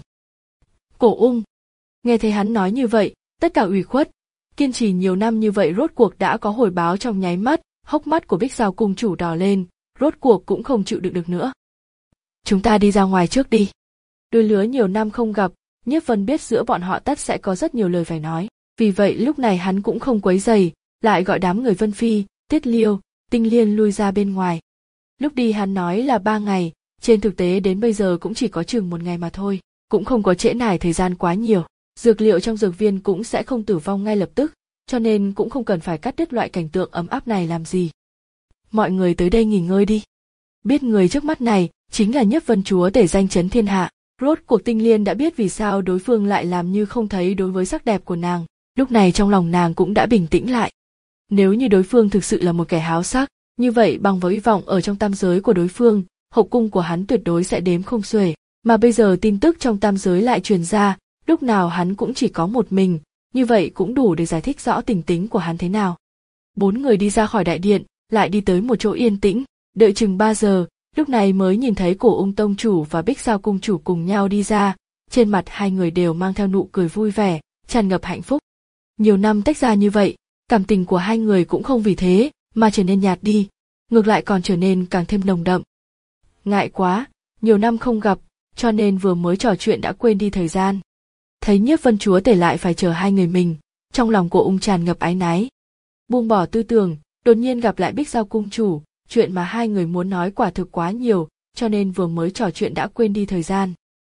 S1: Cổ Ung. Nghe thấy hắn nói như vậy, tất cả ủy khuất, kiên trì nhiều năm như vậy rốt cuộc đã có hồi báo trong nháy mắt, hốc mắt của Bích Giao cung chủ đỏ lên, rốt cuộc cũng không chịu đựng được nữa. Chúng ta đi ra ngoài trước đi. Đôi lứa nhiều năm không gặp, Nhiếp Vân biết giữa bọn họ tất sẽ có rất nhiều lời phải nói, vì vậy lúc này hắn cũng không quấy rầy, lại gọi đám người Vân Phi, Tiết Liêu, Tinh Liên lui ra bên ngoài. Lúc đi hắn nói là ba ngày, trên thực tế đến bây giờ cũng chỉ có chừng một ngày mà thôi, cũng không có trễ nải thời gian quá nhiều. Dược liệu trong dược viên cũng sẽ không tử vong ngay lập tức, cho nên cũng không cần phải cắt đứt loại cảnh tượng ấm áp này làm gì. Mọi người tới đây nghỉ ngơi đi. Biết người trước mắt này chính là Nhiếp Vân chúa tể danh chấn thiên hạ, rốt cuộc Tinh Liên đã biết vì sao đối phương lại làm như không thấy đối với sắc đẹp của nàng, lúc này trong lòng nàng cũng đã bình tĩnh lại. Nếu như đối phương thực sự là một kẻ háo sắc, như vậy bằng với hy vọng ở trong tam giới của đối phương, hậu cung của hắn tuyệt đối sẽ đếm không xuể, mà bây giờ tin tức trong tam giới lại truyền ra, lúc nào hắn cũng chỉ có một mình, như vậy cũng đủ để giải thích rõ tình tính của hắn thế nào. Bốn người đi ra khỏi đại điện, lại đi tới một chỗ yên tĩnh, đợi chừng ba giờ, lúc này mới nhìn thấy Cổ Ung tông chủ và Bích Giao cung chủ cùng nhau đi ra, trên mặt hai người đều mang theo nụ cười vui vẻ, tràn ngập hạnh phúc. Nhiều năm tách ra như vậy, cảm tình của hai người cũng không vì thế mà trở nên nhạt đi, ngược lại còn trở nên càng thêm nồng đậm. Ngại quá, nhiều năm không gặp, cho nên vừa mới trò chuyện đã quên đi thời gian. Thấy Nhiếp Vân chúa tể lại phải chờ hai người mình, trong lòng Cổ Ung tràn ngập áy náy. Buông bỏ tư tưởng, đột nhiên gặp lại Bích Giao cung chủ, chuyện mà hai người muốn nói quả thực quá nhiều, cho nên vừa mới trò chuyện đã quên đi thời gian.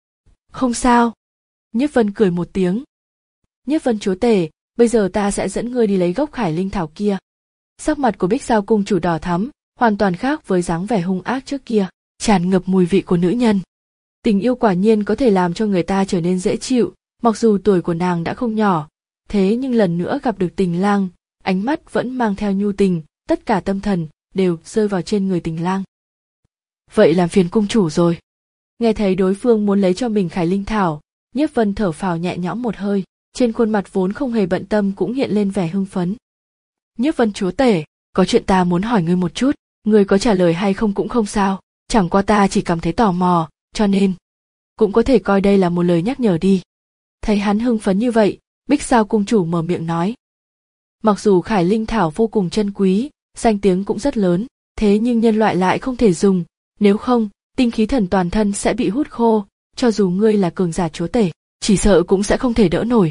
S1: Không sao. Nhiếp Vân cười một tiếng. Nhiếp Vân chúa tể, bây giờ ta sẽ dẫn ngươi đi lấy gốc Khải Linh thảo kia. Sắc mặt của Bích Giao cung chủ đỏ thắm, hoàn toàn khác với dáng vẻ hung ác trước kia, tràn ngập mùi vị của nữ nhân. Tình yêu quả nhiên có thể làm cho người ta trở nên dễ chịu, mặc dù tuổi của nàng đã không nhỏ, thế nhưng lần nữa gặp được tình lang, ánh mắt vẫn mang theo nhu tình, tất cả tâm thần đều rơi vào trên người tình lang. Vậy làm phiền cung chủ rồi. Nghe thấy đối phương muốn lấy cho mình Khải Linh thảo, Nhiếp Vân thở phào nhẹ nhõm một hơi, trên khuôn mặt vốn không hề bận tâm cũng hiện lên vẻ hưng phấn. Nhiếp Vân chúa tể, có chuyện ta muốn hỏi ngươi một chút, ngươi có trả lời hay không cũng không sao, chẳng qua ta chỉ cảm thấy tò mò, cho nên cũng có thể coi đây là một lời nhắc nhở đi. Thấy hắn hưng phấn như vậy, Bích Giao cung chủ mở miệng nói. Mặc dù Khải Linh thảo vô cùng chân quý, danh tiếng cũng rất lớn, thế nhưng nhân loại lại không thể dùng, nếu không, tinh khí thần toàn thân sẽ bị hút khô, cho dù ngươi là cường giả chúa tể, chỉ sợ cũng sẽ không thể đỡ nổi.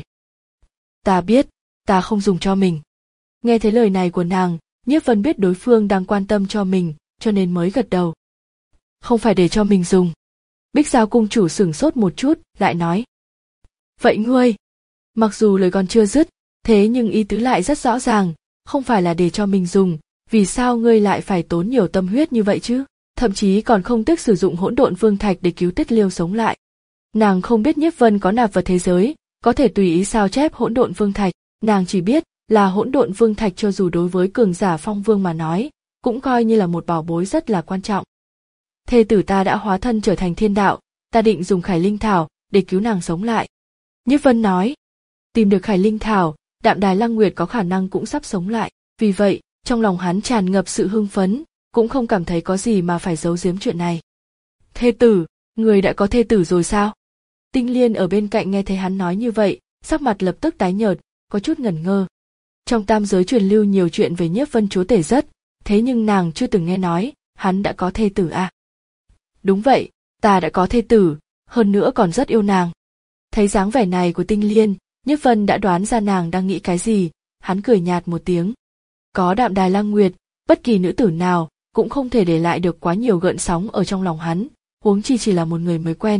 S1: Ta biết, ta không dùng cho mình. Nghe thấy lời này của nàng, Nhiếp Vân biết đối phương đang quan tâm cho mình, cho nên mới gật đầu. Không phải để cho mình dùng. Bích Giao cung chủ sửng sốt một chút, lại nói. Vậy ngươi? Mặc dù lời còn chưa dứt, thế nhưng ý tứ lại rất rõ ràng, không phải là để cho mình dùng, vì sao ngươi lại phải tốn nhiều tâm huyết như vậy chứ? Thậm chí còn không tiếc sử dụng hỗn độn vương thạch để cứu Tiết Liêu sống lại. Nàng không biết Nhiếp Vân có nạp vào thế giới, có thể tùy ý sao chép hỗn độn vương thạch, nàng chỉ biết là hỗn độn vương thạch cho dù đối với cường giả phong vương mà nói, cũng coi như là một bảo bối rất là quan trọng. Thê tử ta đã hóa thân trở thành thiên đạo, ta định dùng Khải Linh thảo để cứu nàng sống lại. Nhiếp Vân nói, tìm được Khải Linh thảo, Đạm Đài Lăng Nguyệt có khả năng cũng sắp sống lại, vì vậy, trong lòng hắn tràn ngập sự hưng phấn, cũng không cảm thấy có gì mà phải giấu giếm chuyện này. Thê tử, người đã có thê tử rồi sao? Tinh Liên ở bên cạnh nghe thấy hắn nói như vậy, sắc mặt lập tức tái nhợt, có chút ngẩn ngơ. Trong tam giới truyền lưu nhiều chuyện về Nhiếp Vân chúa tể rất, thế nhưng nàng chưa từng nghe nói, hắn đã có thê tử à? Đúng vậy, ta đã có thê tử, hơn nữa còn rất yêu nàng. Thấy dáng vẻ này của Tinh Liên, Nhiếp Vân đã đoán ra nàng đang nghĩ cái gì, hắn cười nhạt một tiếng. Có Đạm Đài Lăng Nguyệt, bất kỳ nữ tử nào cũng không thể để lại được quá nhiều gợn sóng ở trong lòng hắn, huống chi chỉ là một người mới quen.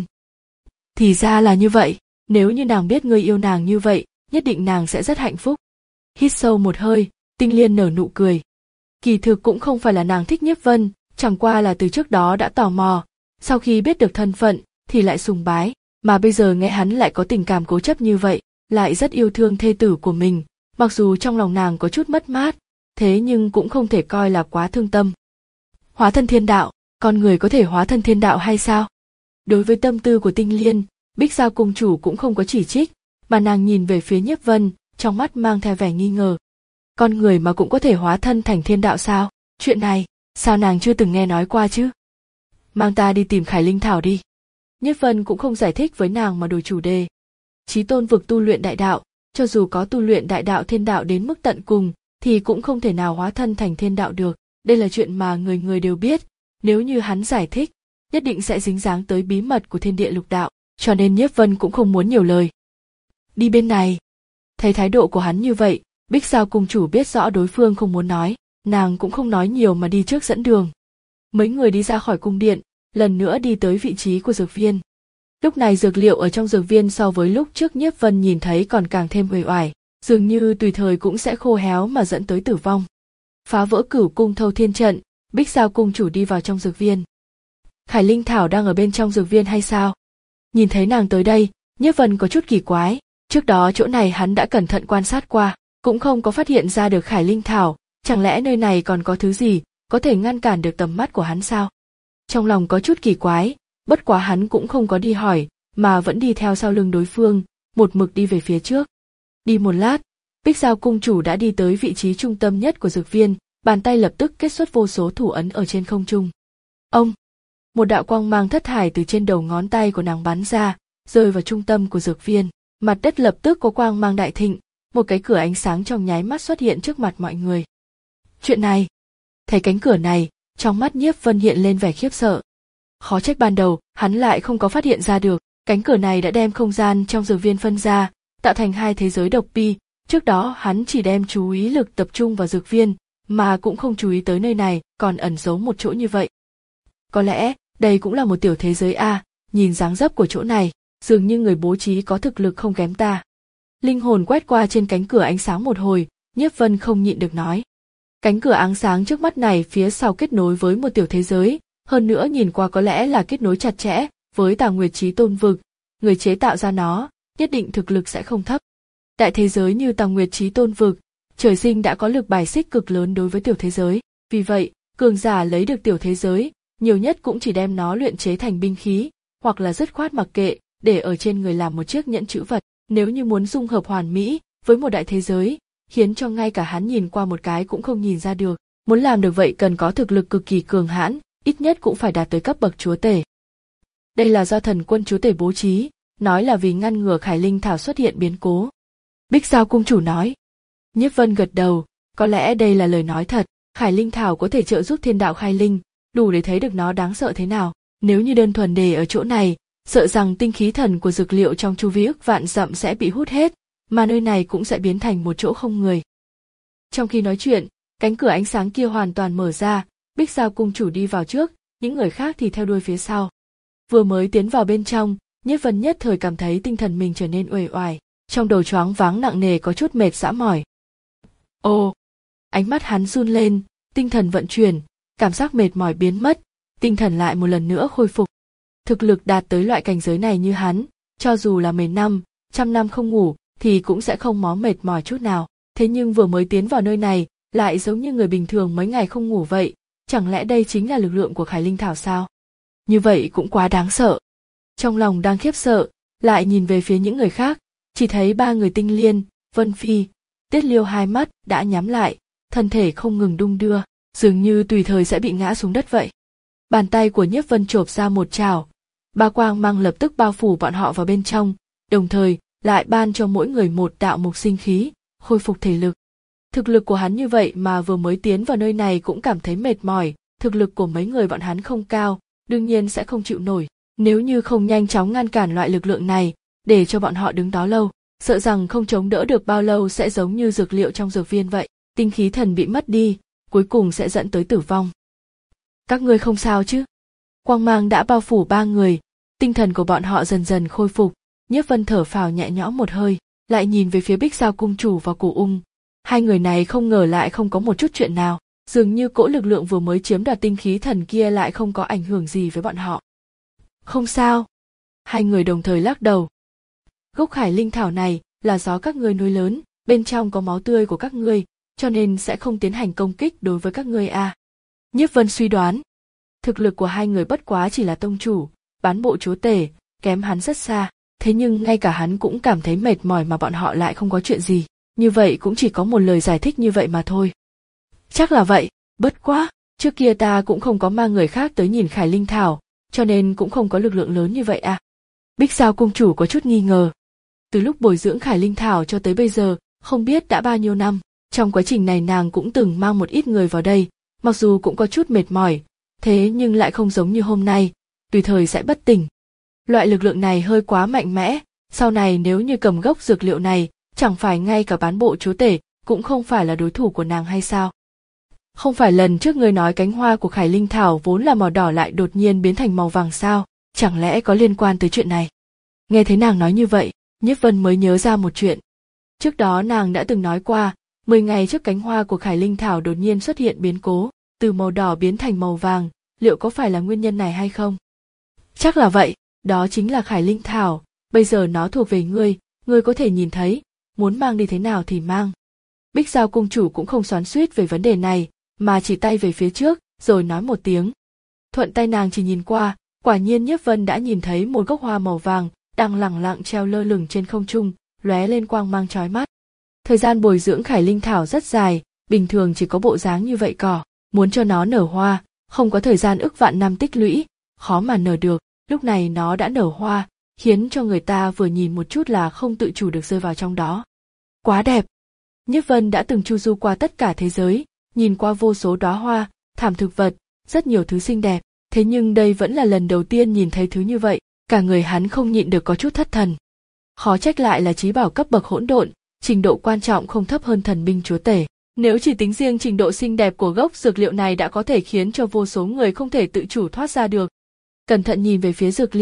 S1: Thì ra là như vậy, nếu như nàng biết ngươi yêu nàng như vậy, nhất định nàng sẽ rất hạnh phúc. Hít sâu một hơi, Tinh Liên nở nụ cười. Kỳ thực cũng không phải là nàng thích Nhiếp Vân, chẳng qua là từ trước đó đã tò mò, sau khi biết được thân phận thì lại sùng bái, mà bây giờ nghe hắn lại có tình cảm cố chấp như vậy, lại rất yêu thương thê tử của mình, mặc dù trong lòng nàng có chút mất mát, thế nhưng cũng không thể coi là quá thương tâm. Hóa thân thiên đạo, con người có thể hóa thân thiên đạo hay sao? Đối với tâm tư của Tinh Liên, Bích Giao cung chủ cũng không có chỉ trích, mà nàng nhìn về phía Nhiếp Vân, trong mắt mang theo vẻ nghi ngờ. Con người mà cũng có thể hóa thân thành thiên đạo sao? Chuyện này, sao nàng chưa từng nghe nói qua chứ? Mang ta đi tìm Khải Linh thảo đi. Nhiếp Vân cũng không giải thích với nàng mà đổi chủ đề. Chí tôn vực tu luyện đại đạo, cho dù có tu luyện đại đạo thiên đạo đến mức tận cùng, thì cũng không thể nào hóa thân thành thiên đạo được. Đây là chuyện mà người người đều biết, nếu như hắn giải thích, nhất định sẽ dính dáng tới bí mật của thiên địa lục đạo, cho nên Nhiếp Vân cũng không muốn nhiều lời. Đi bên này. Thấy thái độ của hắn như vậy, Bích Giao cung chủ biết rõ đối phương không muốn nói, nàng cũng không nói nhiều mà đi trước dẫn đường. Mấy người đi ra khỏi cung điện, lần nữa đi tới vị trí của dược viên. Lúc này dược liệu ở trong dược viên so với lúc trước Nhiếp Vân nhìn thấy còn càng thêm uể oải, dường như tùy thời cũng sẽ khô héo mà dẫn tới tử vong. Phá vỡ Cửu cung thâu thiên trận, Bích Giao cung chủ đi vào trong dược viên. Khải Linh thảo đang ở bên trong dược viên hay sao? Nhìn thấy nàng tới đây, Nhiếp Vân có chút kỳ quái, trước đó chỗ này hắn đã cẩn thận quan sát qua, cũng không có phát hiện ra được Khải Linh thảo, chẳng lẽ nơi này còn có thứ gì có thể ngăn cản được tầm mắt của hắn sao? Trong lòng có chút kỳ quái, bất quá hắn cũng không có đi hỏi, mà vẫn đi theo sau lưng đối phương, một mực đi về phía trước. Đi một lát, Bích Giao cung chủ đã đi tới vị trí trung tâm nhất của dược viên, bàn tay lập tức kết xuất vô số thủ ấn ở trên không trung. Ông! Một đạo quang mang thất thải từ trên đầu ngón tay của nàng bắn ra, rơi vào trung tâm của dược viên, mặt đất lập tức có quang mang đại thịnh, một cái cửa ánh sáng trong nháy mắt xuất hiện trước mặt mọi người. Chuyện này! Thấy cánh cửa này, trong mắt Nhiếp Vân hiện lên vẻ khiếp sợ. Khó trách ban đầu, hắn lại không có phát hiện ra được, cánh cửa này đã đem không gian trong dược viên phân ra, tạo thành hai thế giới độc pi. Trước đó hắn chỉ đem chú ý lực tập trung vào dược viên, mà cũng không chú ý tới nơi này còn ẩn giấu một chỗ như vậy. Có lẽ, đây cũng là một tiểu thế giới A, nhìn dáng dấp của chỗ này, dường như người bố trí có thực lực không kém ta. Linh hồn quét qua trên cánh cửa ánh sáng một hồi, Nhiếp Vân không nhịn được nói. Cánh cửa ánh sáng trước mắt này phía sau kết nối với một tiểu thế giới, hơn nữa nhìn qua có lẽ là kết nối chặt chẽ với Tà Nguyệt Chí Tôn vực, người chế tạo ra nó, nhất định thực lực sẽ không thấp. Đại thế giới như Tà Nguyệt Chí Tôn vực, trời sinh đã có lực bài xích cực lớn đối với tiểu thế giới, vì vậy, cường giả lấy được tiểu thế giới, nhiều nhất cũng chỉ đem nó luyện chế thành binh khí, hoặc là dứt khoát mặc kệ, để ở trên người làm một chiếc nhẫn trữ vật. Nếu như muốn dung hợp hoàn mỹ với một đại thế giới, khiến cho ngay cả hắn nhìn qua một cái cũng không nhìn ra được. Muốn làm được vậy cần có thực lực cực kỳ cường hãn, ít nhất cũng phải đạt tới cấp bậc chúa tể. Đây là do thần quân chúa tể bố trí, nói là vì ngăn ngừa Khải Linh thảo xuất hiện biến cố. Bích Giao cung chủ nói. Nhiếp Vân gật đầu, có lẽ đây là lời nói thật. Khải Linh thảo có thể trợ giúp thiên đạo khai linh, đủ để thấy được nó đáng sợ thế nào. Nếu như đơn thuần để ở chỗ này, sợ rằng tinh khí thần của dược liệu trong chu vi ức vạn dặm sẽ bị hút hết, mà nơi này cũng sẽ biến thành một chỗ không người. Trong khi nói chuyện, cánh cửa ánh sáng kia hoàn toàn mở ra, Bích Giao cung chủ đi vào trước, những người khác thì theo đuôi phía sau. Vừa mới tiến vào bên trong, Nhiếp Vân nhất thời cảm thấy tinh thần mình trở nên uể oải, trong đầu choáng váng nặng nề có chút mệt dã mỏi. Ồ, ánh mắt hắn run lên, tinh thần vận chuyển, cảm giác mệt mỏi biến mất, tinh thần lại một lần nữa khôi phục. Thực lực đạt tới loại cảnh giới này như hắn, cho dù là mười năm, trăm năm không ngủ, thì cũng sẽ không mó mệt mỏi chút nào. Thế nhưng vừa mới tiến vào nơi này, lại giống như người bình thường mấy ngày không ngủ vậy, chẳng lẽ đây chính là lực lượng của Khải Linh thảo sao? Như vậy cũng quá đáng sợ. Trong lòng đang khiếp sợ, lại nhìn về phía những người khác, chỉ thấy ba người Tinh Liên, Vân Phi, Tiết Liêu hai mắt đã nhắm lại, thân thể không ngừng đung đưa, dường như tùy thời sẽ bị ngã xuống đất vậy. Bàn tay của Nhiếp Vân chộp ra một chảo, ba quang mang lập tức bao phủ bọn họ vào bên trong, đồng thời lại ban cho mỗi người một đạo mục sinh khí, khôi phục thể lực. Thực lực của hắn như vậy mà vừa mới tiến vào nơi này cũng cảm thấy mệt mỏi, thực lực của mấy người bọn hắn không cao, đương nhiên sẽ không chịu nổi. Nếu như không nhanh chóng ngăn cản loại lực lượng này, để cho bọn họ đứng đó lâu, sợ rằng không chống đỡ được bao lâu sẽ giống như dược liệu trong dược viên vậy, tinh khí thần bị mất đi, cuối cùng sẽ dẫn tới tử vong. Các ngươi không sao chứ? Quang mang đã bao phủ ba người, tinh thần của bọn họ dần dần khôi phục, Nhiếp Vân thở phào nhẹ nhõm một hơi, lại nhìn về phía Bích Giao cung chủ và Cổ Ung. Hai người này không ngờ lại không có một chút chuyện nào, dường như cỗ lực lượng vừa mới chiếm đoạt tinh khí thần kia lại không có ảnh hưởng gì với bọn họ. Không sao. Hai người đồng thời lắc đầu. Gốc Khải Linh thảo này là do các ngươi nuôi lớn, bên trong có máu tươi của các ngươi, cho nên sẽ không tiến hành công kích đối với các ngươi à. Nhiếp Vân suy đoán. Thực lực của hai người bất quá chỉ là tông chủ, bán bộ chúa tể, kém hắn rất xa, thế nhưng ngay cả hắn cũng cảm thấy mệt mỏi mà bọn họ lại không có chuyện gì, như vậy cũng chỉ có một lời giải thích như vậy mà thôi. Chắc là vậy, bất quá, trước kia ta cũng không có mang người khác tới nhìn Khải Linh thảo, cho nên cũng không có lực lượng lớn như vậy à. Bích Giao cung chủ có chút nghi ngờ. Từ lúc bồi dưỡng Khải Linh thảo cho tới bây giờ, không biết đã bao nhiêu năm, trong quá trình này nàng cũng từng mang một ít người vào đây, mặc dù cũng có chút mệt mỏi, thế nhưng lại không giống như hôm nay, tùy thời sẽ bất tỉnh. Loại lực lượng này hơi quá mạnh mẽ, sau này nếu như cầm gốc dược liệu này, chẳng phải ngay cả bán bộ chúa tể cũng không phải là đối thủ của nàng hay sao? Không phải lần trước ngươi nói cánh hoa của Khải Linh thảo vốn là màu đỏ lại đột nhiên biến thành màu vàng sao? Chẳng lẽ có liên quan tới chuyện này? Nghe thấy nàng nói như vậy, Nhiếp Vân mới nhớ ra một chuyện. Trước đó nàng đã từng nói qua, mười ngày trước cánh hoa của Khải Linh thảo đột nhiên xuất hiện biến cố, từ màu đỏ biến thành màu vàng, liệu có phải là nguyên nhân này hay không? Chắc là vậy, đó chính là Khải Linh thảo, bây giờ nó thuộc về ngươi, ngươi có thể nhìn thấy, muốn mang đi thế nào thì mang. Bích Giao cung chủ cũng không xoắn xuýt về vấn đề này, mà chỉ tay về phía trước, rồi nói một tiếng. Thuận tay nàng chỉ nhìn qua, quả nhiên Nhiếp Vân đã nhìn thấy một gốc hoa màu vàng đang lẳng lặng treo lơ lửng trên không trung, lóe lên quang mang chói mắt. Thời gian bồi dưỡng Khải Linh thảo rất dài, bình thường chỉ có bộ dáng như vậy cỏ, muốn cho nó nở hoa, không có thời gian ức vạn năm tích lũy, khó mà nở được. Lúc này nó đã nở hoa, khiến cho người ta vừa nhìn một chút là không tự chủ được rơi vào trong đó. Quá đẹp. Nhiếp Vân đã từng chu du qua tất cả thế giới, nhìn qua vô số đóa hoa, thảm thực vật, rất nhiều thứ xinh đẹp, thế nhưng đây vẫn là lần đầu tiên nhìn thấy thứ như vậy, cả người hắn không nhịn được có chút thất thần. Khó trách lại là chí bảo cấp bậc hỗn độn, trình độ quan trọng không thấp hơn thần binh chúa tể. Nếu chỉ tính riêng trình độ xinh đẹp của gốc dược liệu này đã có thể khiến cho vô số người không thể tự chủ thoát ra được. Cẩn thận nhìn về phía dược liệu,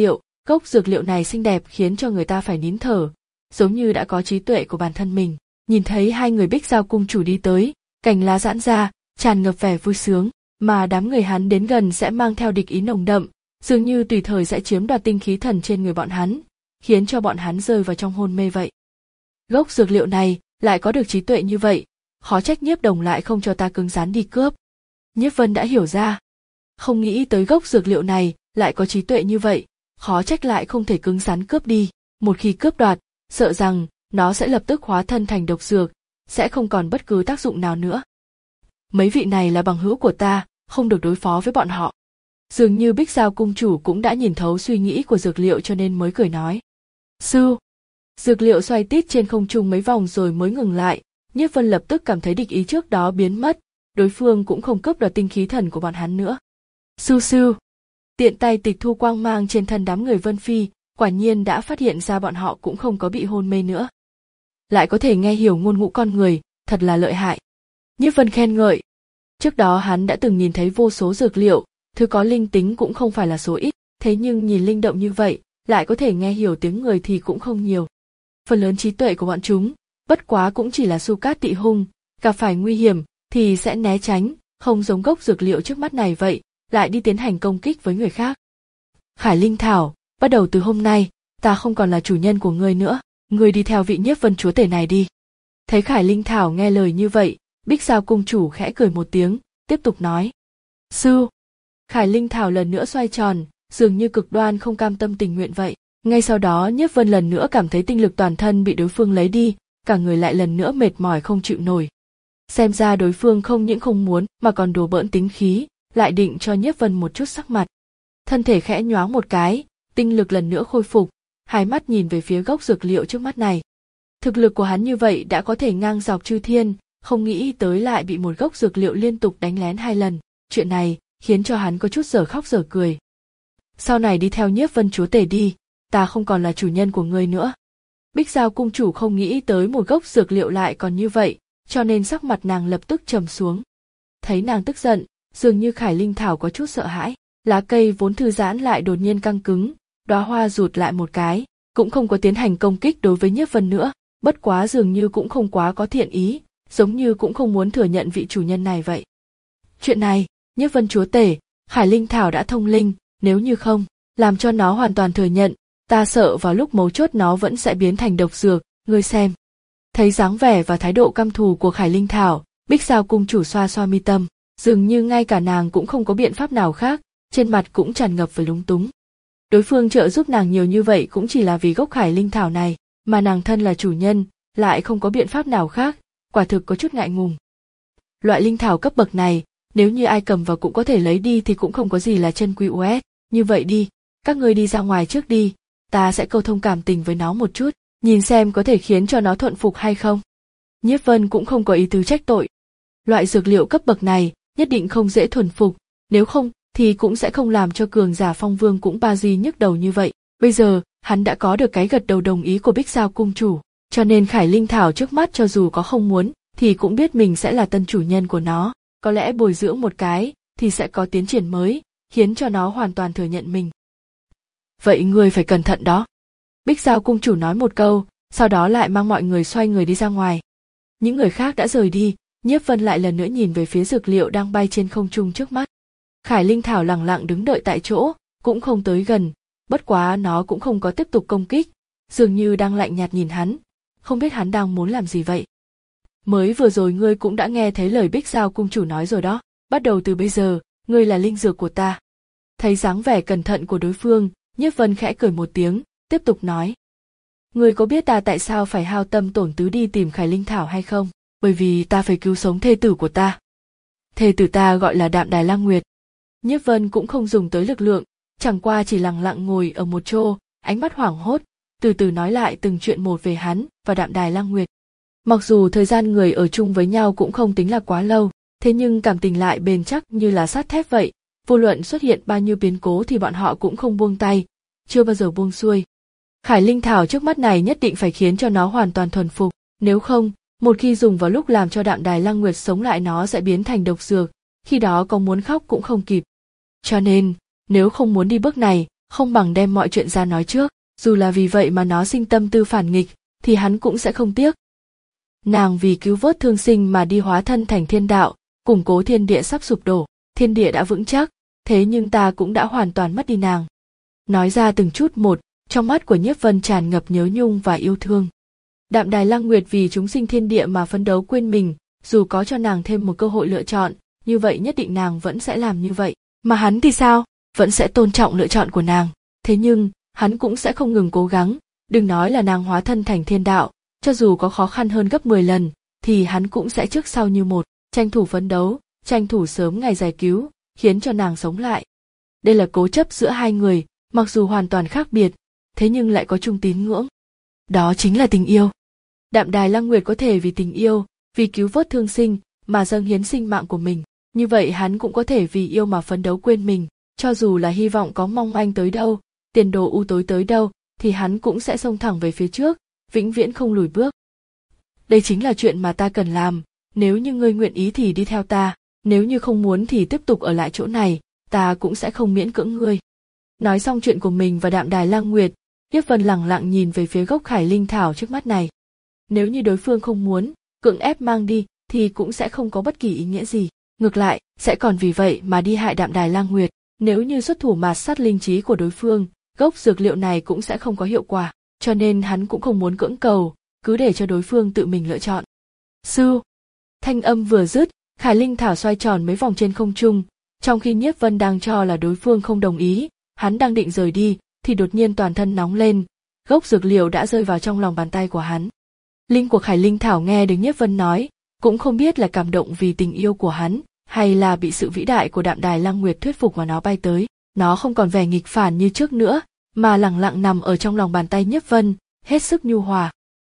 S1: Gốc dược liệu này xinh đẹp khiến cho người ta phải nín thở, giống như đã có trí tuệ của bản thân mình. Nhìn thấy hai người Bích Giao cung chủ đi tới, cành lá giãn ra, tràn ngập vẻ vui sướng, mà đám người hắn đến gần sẽ mang theo địch ý nồng đậm, dường như tùy thời sẽ chiếm đoạt tinh khí thần trên người bọn hắn, khiến cho bọn hắn rơi vào trong hôn mê vậy. Gốc dược liệu này lại có được trí tuệ như vậy, khó trách Nhiếp Đồng lại không cho ta cứng rắn đi cướp. Nhiếp Vân đã hiểu ra, không nghĩ tới gốc dược liệu này lại có trí tuệ như vậy, khó trách lại không thể cứng rắn cướp đi, một khi cướp đoạt, sợ rằng nó sẽ lập tức hóa thân thành độc dược, sẽ không còn bất cứ tác dụng nào nữa. Mấy vị này là bằng hữu của ta, không được đối phó với bọn họ. Dường như Bích Giao cung chủ cũng đã nhìn thấu suy nghĩ của dược liệu cho nên mới cười nói. Sư! Dược liệu xoay tít trên không trung mấy vòng rồi mới ngừng lại, Nhiếp Vân lập tức cảm thấy địch ý trước đó biến mất, đối phương cũng không cướp đoạt tinh khí thần của bọn hắn nữa. Sư sư! Tiện tay tịch thu quang mang trên thân đám người Vân Phi, quả nhiên đã phát hiện ra bọn họ cũng không có bị hôn mê nữa. Lại có thể nghe hiểu ngôn ngữ con người, thật là lợi hại. Nhiếp Vân khen ngợi. Trước đó hắn đã từng nhìn thấy vô số dược liệu, thứ có linh tính cũng không phải là số ít, thế nhưng nhìn linh động như vậy, lại có thể nghe hiểu tiếng người thì cũng không nhiều. Phần lớn trí tuệ của bọn chúng, bất quá cũng chỉ là su cát tị hung, gặp phải nguy hiểm thì sẽ né tránh, không giống gốc dược liệu trước mắt này vậy, lại đi tiến hành công kích với người khác. Khải Linh Thảo, bắt đầu từ hôm nay, ta không còn là chủ nhân của ngươi nữa, ngươi đi theo vị Nhiếp Vân chúa tể này đi. Thấy Khải Linh Thảo nghe lời như vậy, Bích Giao cung chủ khẽ cười một tiếng, tiếp tục nói. Sư! Khải Linh Thảo lần nữa xoay tròn, dường như cực đoan không cam tâm tình nguyện vậy. Ngay sau đó Nhiếp Vân lần nữa cảm thấy tinh lực toàn thân bị đối phương lấy đi, cả người lại lần nữa mệt mỏi không chịu nổi. Xem ra đối phương không những không muốn mà còn đùa bỡn tính khí, lại định cho Nhiếp Vân một chút sắc mặt. Thân thể khẽ nhoáng một cái, tinh lực lần nữa khôi phục, hai mắt nhìn về phía gốc dược liệu trước mắt này. Thực lực của hắn như vậy đã có thể ngang dọc chư thiên, không nghĩ tới lại bị một gốc dược liệu liên tục đánh lén hai lần. Chuyện này khiến cho hắn có chút dở khóc dở cười. Sau này đi theo Nhiếp Vân chúa tể đi, ta không còn là chủ nhân của ngươi nữa. Bích Giao cung chủ không nghĩ tới một gốc dược liệu lại còn như vậy, cho nên sắc mặt nàng lập tức trầm xuống. Thấy nàng tức giận, dường như Khải Linh Thảo có chút sợ hãi, lá cây vốn thư giãn lại đột nhiên căng cứng, đóa hoa rụt lại một cái, cũng không có tiến hành công kích đối với Nhiếp Vân nữa, bất quá dường như cũng không quá có thiện ý, giống như cũng không muốn thừa nhận vị chủ nhân này vậy. Chuyện này, Nhiếp Vân chúa tể, Khải Linh Thảo đã thông linh, nếu như không, làm cho nó hoàn toàn thừa nhận, ta sợ vào lúc mấu chốt nó vẫn sẽ biến thành độc dược, ngươi xem. Thấy dáng vẻ và thái độ căm thù của Khải Linh Thảo, Bích Giao cung chủ xoa xoa mi tâm, dường như ngay cả nàng cũng không có biện pháp nào khác, trên mặt cũng tràn ngập với lúng túng. Đối phương trợ giúp nàng nhiều như vậy cũng chỉ là vì gốc Khải Linh Thảo này, mà nàng thân là chủ nhân, lại không có biện pháp nào khác, quả thực có chút ngại ngùng. Loại linh thảo cấp bậc này, nếu như ai cầm vào cũng có thể lấy đi thì cũng không có gì là chân quý u ét, như vậy đi, các ngươi đi ra ngoài trước đi, ta sẽ câu thông cảm tình với nó một chút, nhìn xem có thể khiến cho nó thuận phục hay không. Nhiếp Vân cũng không có ý tứ trách tội. Loại dược liệu cấp bậc này, nhất định không dễ thuần phục, nếu không thì cũng sẽ không làm cho cường giả phong vương cũng ba di nhức đầu như vậy. Bây giờ, hắn đã có được cái gật đầu đồng ý của Bích Giao cung chủ, cho nên Khải Linh Thảo trước mắt cho dù có không muốn, thì cũng biết mình sẽ là tân chủ nhân của nó, có lẽ bồi dưỡng một cái, thì sẽ có tiến triển mới, khiến cho nó hoàn toàn thừa nhận mình. Vậy ngươi phải cẩn thận đó. Bích Giao cung chủ nói một câu, sau đó lại mang mọi người xoay người đi ra ngoài. Những người khác đã rời đi, Nhiếp Vân lại lần nữa nhìn về phía dược liệu đang bay trên không trung trước mắt. Khải Linh Thảo lặng lặng đứng đợi tại chỗ, cũng không tới gần, bất quá nó cũng không có tiếp tục công kích, dường như đang lạnh nhạt nhìn hắn, không biết hắn đang muốn làm gì vậy. Mới vừa rồi ngươi cũng đã nghe thấy lời Bích Giao cung chủ nói rồi đó, bắt đầu từ bây giờ, ngươi là linh dược của ta. Thấy dáng vẻ cẩn thận của đối phương, Nhiếp Vân khẽ cười một tiếng, tiếp tục nói. Ngươi có biết ta tại sao phải hao tâm tổn tứ đi tìm Khải Linh Thảo hay không? Bởi vì ta phải cứu sống thê tử của ta. Thê tử ta gọi là Đạm Đài Lang Nguyệt. Nhiếp Vân cũng không dùng tới lực lượng, chẳng qua chỉ lặng lặng ngồi ở một chỗ, ánh mắt hoảng hốt, từ từ nói lại từng chuyện một về hắn và Đạm Đài Lang Nguyệt. Mặc dù thời gian người ở chung với nhau cũng không tính là quá lâu, thế nhưng cảm tình lại bền chắc như là sắt thép vậy, vô luận xuất hiện bao nhiêu biến cố thì bọn họ cũng không buông tay, chưa bao giờ buông xuôi. Khải Linh Thảo trước mắt này nhất định phải khiến cho nó hoàn toàn thuần phục, nếu không, một khi dùng vào lúc làm cho Đạm Đài Lang Nguyệt sống lại nó sẽ biến thành độc dược, khi đó có muốn khóc cũng không kịp. Cho nên, nếu không muốn đi bước này, không bằng đem mọi chuyện ra nói trước, dù là vì vậy mà nó sinh tâm tư phản nghịch, thì hắn cũng sẽ không tiếc. Nàng vì cứu vớt thương sinh mà đi hóa thân thành thiên đạo, củng cố thiên địa sắp sụp đổ, thiên địa đã vững chắc, thế nhưng ta cũng đã hoàn toàn mất đi nàng. Nói ra từng chút một, trong mắt của Nhiếp Vân tràn ngập nhớ nhung và yêu thương. Đạm Đài Lăng Nguyệt vì chúng sinh thiên địa mà phấn đấu quên mình, dù có cho nàng thêm một cơ hội lựa chọn, như vậy nhất định nàng vẫn sẽ làm như vậy. Mà hắn thì sao? Vẫn sẽ tôn trọng lựa chọn của nàng. Thế nhưng, hắn cũng sẽ không ngừng cố gắng, đừng nói là nàng hóa thân thành thiên đạo, cho dù có khó khăn hơn gấp mười lần, thì hắn cũng sẽ trước sau như một, tranh thủ phấn đấu, tranh thủ sớm ngày giải cứu, khiến cho nàng sống lại. Đây là cố chấp giữa hai người, mặc dù hoàn toàn khác biệt, thế nhưng lại có chung tín ngưỡng. Đó chính là tình yêu. Đạm Đài Lăng Nguyệt có thể vì tình yêu, vì cứu vớt thương sinh, mà dâng hiến sinh mạng của mình. Như vậy hắn cũng có thể vì yêu mà phấn đấu quên mình, cho dù là hy vọng có mong manh tới đâu, tiền đồ u tối tới đâu, thì hắn cũng sẽ xông thẳng về phía trước, vĩnh viễn không lùi bước. Đây chính là chuyện mà ta cần làm, nếu như ngươi nguyện ý thì đi theo ta, nếu như không muốn thì tiếp tục ở lại chỗ này, ta cũng sẽ không miễn cưỡng ngươi. Nói xong chuyện của mình và Đạm Đài Lăng Nguyệt, Nhiếp Vân lẳng lặng nhìn về phía gốc Khải Linh Thảo trước mắt này. Nếu như đối phương không muốn, cưỡng ép mang đi, thì cũng sẽ không có bất kỳ ý nghĩa gì. Ngược lại, sẽ còn vì vậy mà đi hại Đạm Đài Lăng Nguyệt. Nếu như xuất thủ mạt sát linh trí của đối phương, gốc dược liệu này cũng sẽ không có hiệu quả, cho nên hắn cũng không muốn cưỡng cầu, cứ để cho đối phương tự mình lựa chọn. Sư, thanh âm vừa dứt, Khải Linh Thảo xoay tròn mấy vòng trên không trung, trong khi Nhiếp Vân đang cho là đối phương không đồng ý, hắn đang định rời đi, thì đột nhiên toàn thân nóng lên, gốc dược liệu đã rơi vào trong lòng bàn tay của hắn. Linh của Khải Linh Thảo nghe được Nhiếp Vân nói, cũng không biết là cảm động vì tình yêu của hắn, hay là bị sự vĩ đại của Đạm Đài Lăng Nguyệt thuyết phục mà nó bay tới. Nó không còn vẻ nghịch phản như trước nữa, mà lẳng lặng nằm ở trong lòng bàn tay Nhiếp Vân, hết sức nhu hòa.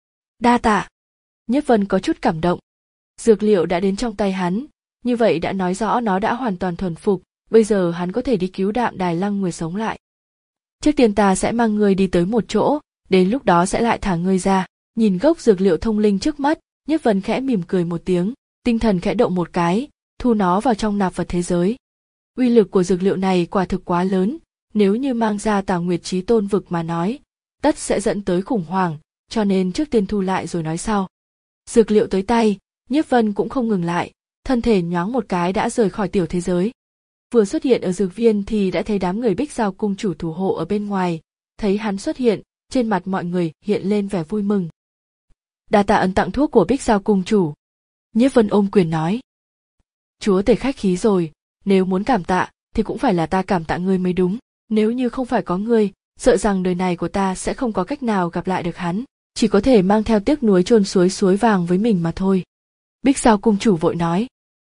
S1: Đa tạ. Nhiếp Vân có chút cảm động. Dược liệu đã đến trong tay hắn, như vậy đã nói rõ nó đã hoàn toàn thuần phục, bây giờ hắn có thể đi cứu Đạm Đài Lăng Nguyệt sống lại. Trước tiên ta sẽ mang ngươi đi tới một chỗ, đến lúc đó sẽ lại thả ngươi ra. Nhìn gốc dược liệu thông linh trước mắt, Nhiếp Vân khẽ mỉm cười một tiếng, tinh thần khẽ động một cái, thu nó vào trong nạp vật thế giới. Uy lực của dược liệu này quả thực quá lớn, nếu như mang ra Tào Nguyệt Chí Tôn vực mà nói, tất sẽ dẫn tới khủng hoảng, cho nên trước tiên thu lại rồi nói sau. Dược liệu tới tay, Nhiếp Vân cũng không ngừng lại, thân thể nhoáng một cái đã rời khỏi tiểu thế giới. Vừa xuất hiện ở dược viên thì đã thấy đám người Bích Giao cung chủ thủ hộ ở bên ngoài, thấy hắn xuất hiện, trên mặt mọi người hiện lên vẻ vui mừng. Đa tạ ân tặng thuốc của Bích Giao cung chủ. Nhiếp Vân ôm quyền nói. Chúa tể khách khí rồi, nếu muốn cảm tạ thì cũng phải là ta cảm tạ ngươi mới đúng, nếu như không phải có ngươi, sợ rằng đời này của ta sẽ không có cách nào gặp lại được hắn, chỉ có thể mang theo tiếc nuối chôn suối suối vàng với mình mà thôi. Bích Giao cung chủ vội nói.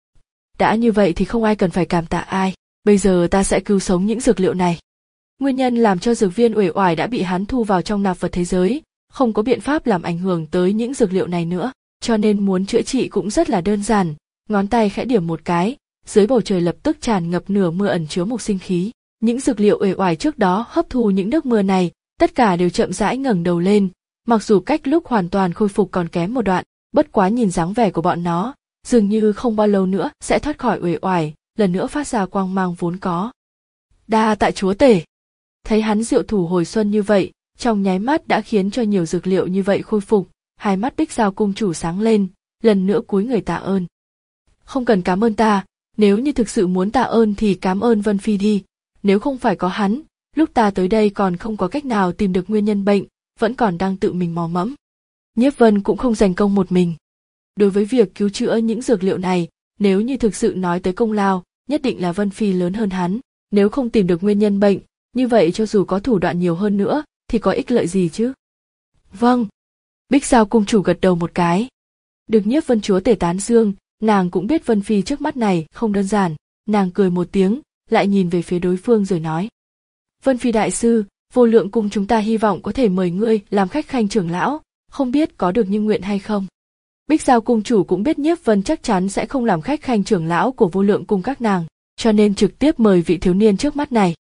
S1: Đã như vậy thì không ai cần phải cảm tạ ai, bây giờ ta sẽ cứu sống những dược liệu này. Nguyên nhân làm cho dược viên uể oải đã bị hắn thu vào trong nạp vật thế giới, không có biện pháp làm ảnh hưởng tới những dược liệu này nữa, cho nên muốn chữa trị cũng rất là đơn giản, ngón tay khẽ điểm một cái, dưới bầu trời lập tức tràn ngập nửa mưa ẩn chứa một sinh khí. Những dược liệu uể oải trước đó hấp thu những nước mưa này, tất cả đều chậm rãi ngẩng đầu lên, mặc dù cách lúc hoàn toàn khôi phục còn kém một đoạn, bất quá nhìn dáng vẻ của bọn nó, dường như không bao lâu nữa sẽ thoát khỏi uể oải, lần nữa phát ra quang mang vốn có. Đa tạ chúa tể. Thấy hắn diệu thủ hồi xuân như vậy, trong nháy mắt đã khiến cho nhiều dược liệu như vậy khôi phục, hai mắt Bích Giao cung chủ sáng lên, lần nữa cúi người tạ ơn. Không cần cảm ơn ta, nếu như thực sự muốn tạ ơn thì cảm ơn Vân Phi đi, nếu không phải có hắn, lúc ta tới đây còn không có cách nào tìm được nguyên nhân bệnh, vẫn còn đang tự mình mò mẫm. Nhiếp Vân cũng không giành công một mình. Đối với việc cứu chữa những dược liệu này, nếu như thực sự nói tới công lao, nhất định là Vân Phi lớn hơn hắn, nếu không tìm được nguyên nhân bệnh, như vậy cho dù có thủ đoạn nhiều hơn nữa, thì có ích lợi gì chứ? Vâng. Bích Giao cung chủ gật đầu một cái. Được Nhiếp Vân chúa tể tán dương, nàng cũng biết Vân Phi trước mắt này không đơn giản, nàng cười một tiếng, lại nhìn về phía đối phương rồi nói. Vân Phi đại sư, Vô Lượng cung chúng ta hy vọng có thể mời ngươi làm khách khanh trưởng lão, không biết có được như nguyện hay không? Bích Giao cung chủ cũng biết Nhiếp Vân chắc chắn sẽ không làm khách khanh trưởng lão của Vô Lượng cung các nàng, cho nên trực tiếp mời vị thiếu niên trước mắt này.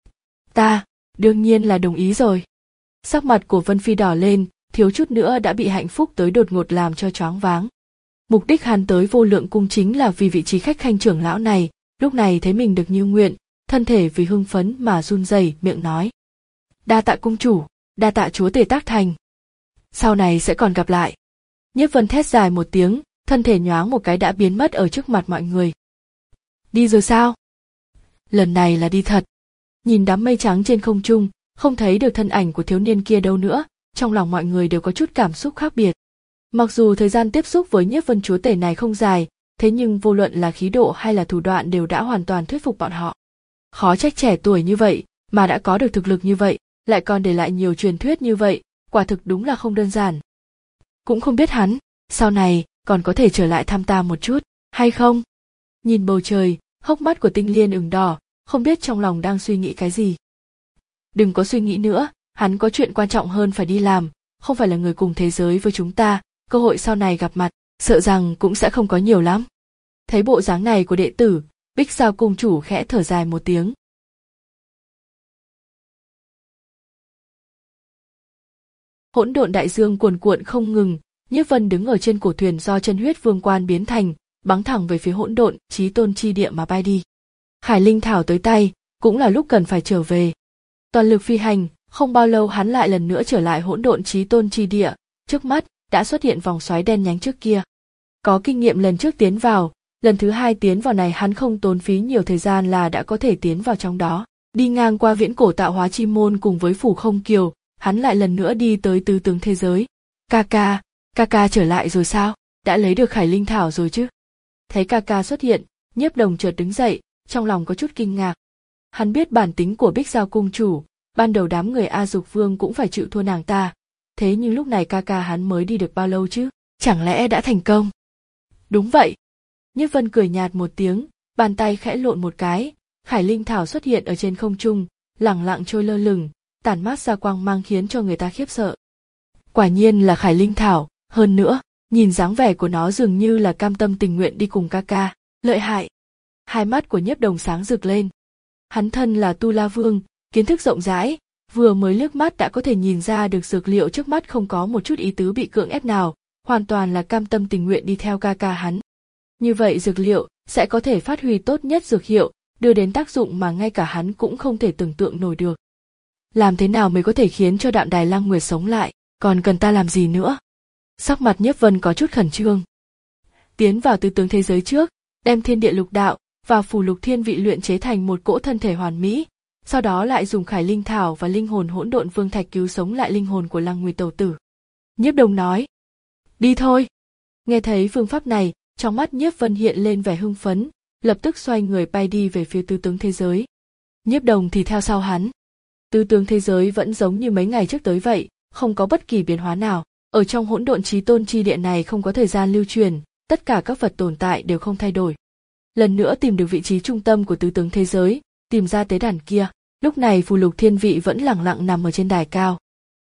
S1: Ta, đương nhiên là đồng ý rồi. Sắc mặt của Vân Phi đỏ lên, thiếu chút nữa đã bị hạnh phúc tới đột ngột làm cho choáng váng. Mục đích hắn tới Vô Lượng cung chính là vì vị trí khách khanh trưởng lão này, lúc này thấy mình được như nguyện, thân thể vì hưng phấn mà run rẩy, miệng nói: "Đa tạ cung chủ, đa tạ chúa tể Tác Thành. Sau này sẽ còn gặp lại." Nhiếp Vân thét dài một tiếng, thân thể nhoáng một cái đã biến mất ở trước mặt mọi người. "Đi rồi sao?" "Lần này là đi thật." Nhìn đám mây trắng trên không trung, không thấy được thân ảnh của thiếu niên kia đâu nữa, trong lòng mọi người đều có chút cảm xúc khác biệt. Mặc dù thời gian tiếp xúc với Nhiếp Vân chúa tể này không dài, thế nhưng vô luận là khí độ hay là thủ đoạn đều đã hoàn toàn thuyết phục bọn họ. Khó trách trẻ tuổi như vậy mà đã có được thực lực như vậy, lại còn để lại nhiều truyền thuyết như vậy, quả thực đúng là không đơn giản. Cũng không biết hắn sau này còn có thể trở lại thăm ta một chút hay không. Nhìn bầu trời, hốc mắt của Tinh Liên ửng đỏ, không biết trong lòng đang suy nghĩ cái gì. Đừng có suy nghĩ nữa, hắn có chuyện quan trọng hơn phải đi làm, không phải là người cùng thế giới với chúng ta, cơ hội sau này gặp mặt, sợ rằng cũng sẽ không có nhiều lắm. Thấy bộ dáng này của đệ tử, Bích Sao cung chủ khẽ thở dài một tiếng. Hỗn độn đại dương cuồn cuộn không ngừng, Nhiếp Vân đứng ở trên cổ thuyền do chân huyết vương quan biến thành, bắn thẳng về phía hỗn độn chí tôn chi địa mà bay đi. Khải Linh thảo tới tay, cũng là lúc cần phải trở về. Toàn lực phi hành, không bao lâu hắn lại lần nữa trở lại hỗn độn chí tôn chi địa, trước mắt đã xuất hiện vòng xoáy đen nhánh trước kia. Có kinh nghiệm lần trước tiến vào, lần thứ hai tiến vào này hắn không tốn phí nhiều thời gian là đã có thể tiến vào trong đó. Đi ngang qua viễn cổ tạo hóa chi môn cùng với phủ không kiều, hắn lại lần nữa đi tới tứ tướng thế giới. Ca ca, ca ca trở lại rồi sao? Đã lấy được Khải Linh thảo rồi chứ? Thấy ca ca xuất hiện, Nhiếp Đồng chợt đứng dậy, trong lòng có chút kinh ngạc. Hắn biết bản tính của Bích Giao cung chủ, ban đầu đám người A Dục Vương cũng phải chịu thua nàng ta, thế nhưng lúc này ca ca hắn mới đi được bao lâu chứ? Chẳng lẽ đã thành công? Đúng vậy. Nhiếp Vân cười nhạt một tiếng, bàn tay khẽ lộn một cái, Khải Linh thảo xuất hiện ở trên không trung, lẳng lặng trôi lơ lửng, tản mát ra quang mang khiến cho người ta khiếp sợ. Quả nhiên là Khải Linh thảo, hơn nữa, nhìn dáng vẻ của nó dường như là cam tâm tình nguyện đi cùng ca ca, lợi hại. Hai mắt của Nhiếp Đồng sáng rực lên. Hắn thân là Tu La Vương, kiến thức rộng rãi, vừa mới liếc mắt đã có thể nhìn ra được dược liệu trước mắt không có một chút ý tứ bị cưỡng ép nào, hoàn toàn là cam tâm tình nguyện đi theo ca ca hắn. Như vậy dược liệu sẽ có thể phát huy tốt nhất dược hiệu, đưa đến tác dụng mà ngay cả hắn cũng không thể tưởng tượng nổi được. Làm thế nào mới có thể khiến cho Đạm Đài Lăng Nguyệt sống lại, còn cần ta làm gì nữa? Sắc mặt Nhiếp Vân có chút khẩn trương. Tiến vào tứ tướng thế giới trước, đem thiên địa lục đạo và phù lục thiên vị luyện chế thành một cỗ thân thể hoàn mỹ, sau đó lại dùng Khải Linh thảo và linh hồn hỗn độn vương thạch cứu sống lại linh hồn của Lăng Nguyệt tẩu tử. Nhiếp Đồng nói, đi thôi. Nghe thấy phương pháp này, trong mắt Nhiếp Vân hiện lên vẻ hưng phấn, lập tức xoay người bay đi về phía tứ tướng thế giới. Nhiếp Đồng thì theo sau hắn. Tứ tướng thế giới vẫn giống như mấy ngày trước tới vậy, không có bất kỳ biến hóa nào. Ở trong hỗn độn chí tôn chi địa này không có thời gian lưu truyền, tất cả các vật tồn tại đều không thay đổi. Lần nữa tìm được vị trí trung tâm của tứ tướng thế giới, tìm ra tế đàn kia, lúc này phù lục thiên vị vẫn lẳng lặng nằm ở trên đài cao.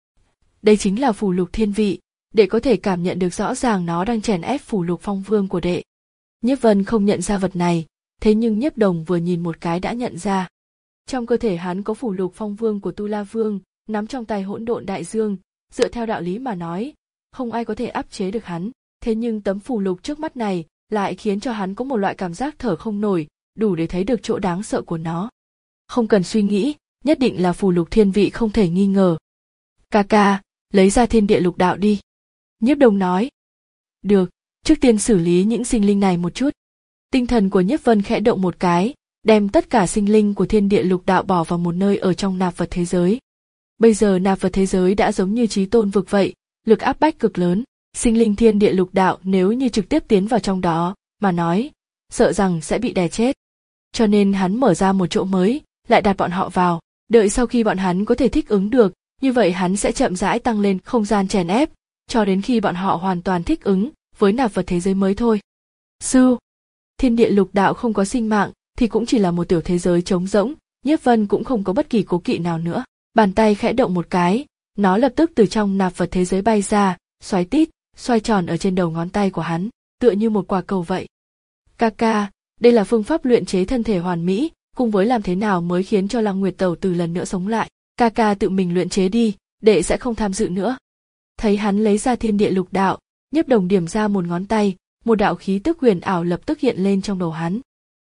S1: Đây chính là phù lục thiên vị, đệ có thể cảm nhận được rõ ràng nó đang chèn ép phù lục phong vương của đệ. Nhiếp Vân không nhận ra vật này, thế nhưng Nhiếp Đồng vừa nhìn một cái đã nhận ra. Trong cơ thể hắn có phù lục phong vương của Tu La Vương, nắm trong tay hỗn độn đại dương, dựa theo đạo lý mà nói, không ai có thể áp chế được hắn, thế nhưng tấm phù lục trước mắt này lại khiến cho hắn có một loại cảm giác thở không nổi, đủ để thấy được chỗ đáng sợ của nó. Không cần suy nghĩ, nhất định là phù lục thiên vị không thể nghi ngờ. Ca ca, lấy ra thiên địa lục đạo đi. Nhiếp Đồng nói. Được, trước tiên xử lý những sinh linh này một chút. Tinh thần của Nhiếp Vân khẽ động một cái, đem tất cả sinh linh của thiên địa lục đạo bỏ vào một nơi ở trong nạp vật thế giới. Bây giờ nạp vật thế giới đã giống như chí tôn vực vậy, lực áp bách cực lớn, sinh linh thiên địa lục đạo nếu như trực tiếp tiến vào trong đó, mà nói, sợ rằng sẽ bị đè chết. Cho nên hắn mở ra một chỗ mới, lại đặt bọn họ vào, đợi sau khi bọn hắn có thể thích ứng được, như vậy hắn sẽ chậm rãi tăng lên không gian chèn ép, cho đến khi bọn họ hoàn toàn thích ứng với nạp vật thế giới mới thôi. Sư, thiên địa lục đạo không có sinh mạng, thì cũng chỉ là một tiểu thế giới trống rỗng, Nhiếp Vân cũng không có bất kỳ cố kỵ nào nữa. Bàn tay khẽ động một cái, nó lập tức từ trong nạp vật thế giới bay ra, xoáy tít, xoay tròn ở trên đầu ngón tay của hắn, tựa như một quả cầu vậy. Ca ca, đây là phương pháp luyện chế thân thể hoàn mỹ, cùng với làm thế nào mới khiến cho Lăng Nguyệt tẩu tử lần nữa sống lại. Ca ca tự mình luyện chế đi, đệ sẽ không tham dự nữa. Thấy hắn lấy ra thiên địa lục đạo, Nhiếp Đồng điểm ra một ngón tay, một đạo khí tức huyền ảo lập tức hiện lên trong đầu hắn.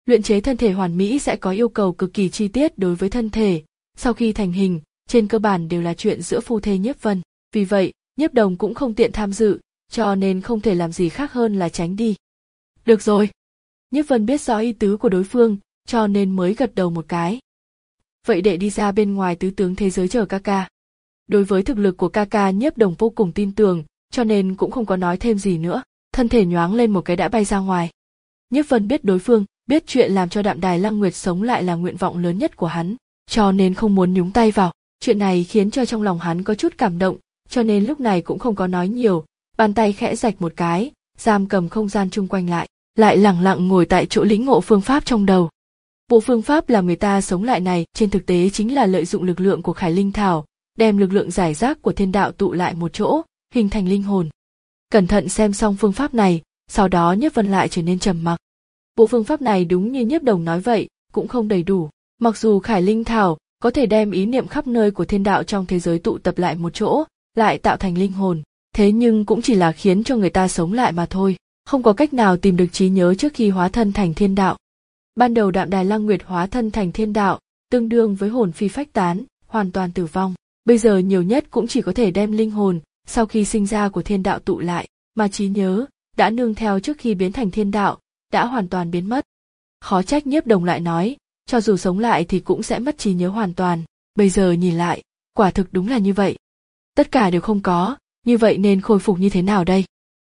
S1: Luyện chế thân thể hoàn mỹ sẽ có yêu cầu cực kỳ chi tiết đối với thân thể, sau khi thành hình, trên cơ bản đều là chuyện giữa phu thê Nhiếp Vân, vì vậy, Nhiếp Đồng cũng không tiện tham dự, cho nên không thể làm gì khác hơn là tránh đi. Được rồi. Nhiếp Vân biết rõ ý tứ của đối phương, cho nên mới gật đầu một cái. Vậy đệ đi ra bên ngoài tứ tướng thế giới chờ ca ca. Đối với thực lực của ca ca Nhiếp Đồng vô cùng tin tưởng, cho nên cũng không có nói thêm gì nữa, thân thể nhoáng lên một cái đã bay ra ngoài. Nhiếp Vân biết đối phương, biết chuyện làm cho Đạm Đài Lăng Nguyệt sống lại là nguyện vọng lớn nhất của hắn, cho nên không muốn nhúng tay vào. Chuyện này khiến cho trong lòng hắn có chút cảm động, cho nên lúc này cũng không có nói nhiều, bàn tay khẽ rạch một cái, giam cầm không gian chung quanh lại, lại lẳng lặng ngồi tại chỗ lĩnh ngộ phương pháp trong đầu. Bộ phương pháp làm người ta sống lại này trên thực tế chính là lợi dụng lực lượng của Khải Linh Thảo, đem lực lượng giải rác của thiên đạo tụ lại một chỗ, hình thành linh hồn. Cẩn thận xem xong phương pháp này, sau đó Nhiếp Vân lại trở nên trầm mặc. Bộ phương pháp này đúng như Nhiếp Đồng nói vậy, cũng không đầy đủ. Mặc dù Khải Linh Thảo có thể đem ý niệm khắp nơi của thiên đạo trong thế giới tụ tập lại một chỗ, lại tạo thành linh hồn, thế nhưng cũng chỉ là khiến cho người ta sống lại mà thôi, không có cách nào tìm được trí nhớ trước khi hóa thân thành thiên đạo. Ban đầu Đạm Đài Lăng Nguyệt hóa thân thành thiên đạo, tương đương với hồn phi phách tán, hoàn toàn tử vong. Bây giờ nhiều nhất cũng chỉ có thể đem linh hồn sau khi sinh ra của thiên đạo tụ lại, mà trí nhớ đã nương theo trước khi biến thành thiên đạo, đã hoàn toàn biến mất. Khó trách Nhiếp Đồng lại nói, cho dù sống lại thì cũng sẽ mất trí nhớ hoàn toàn. Bây giờ nhìn lại, quả thực đúng là như vậy. Tất cả đều không có, như vậy nên khôi phục như thế nào đây?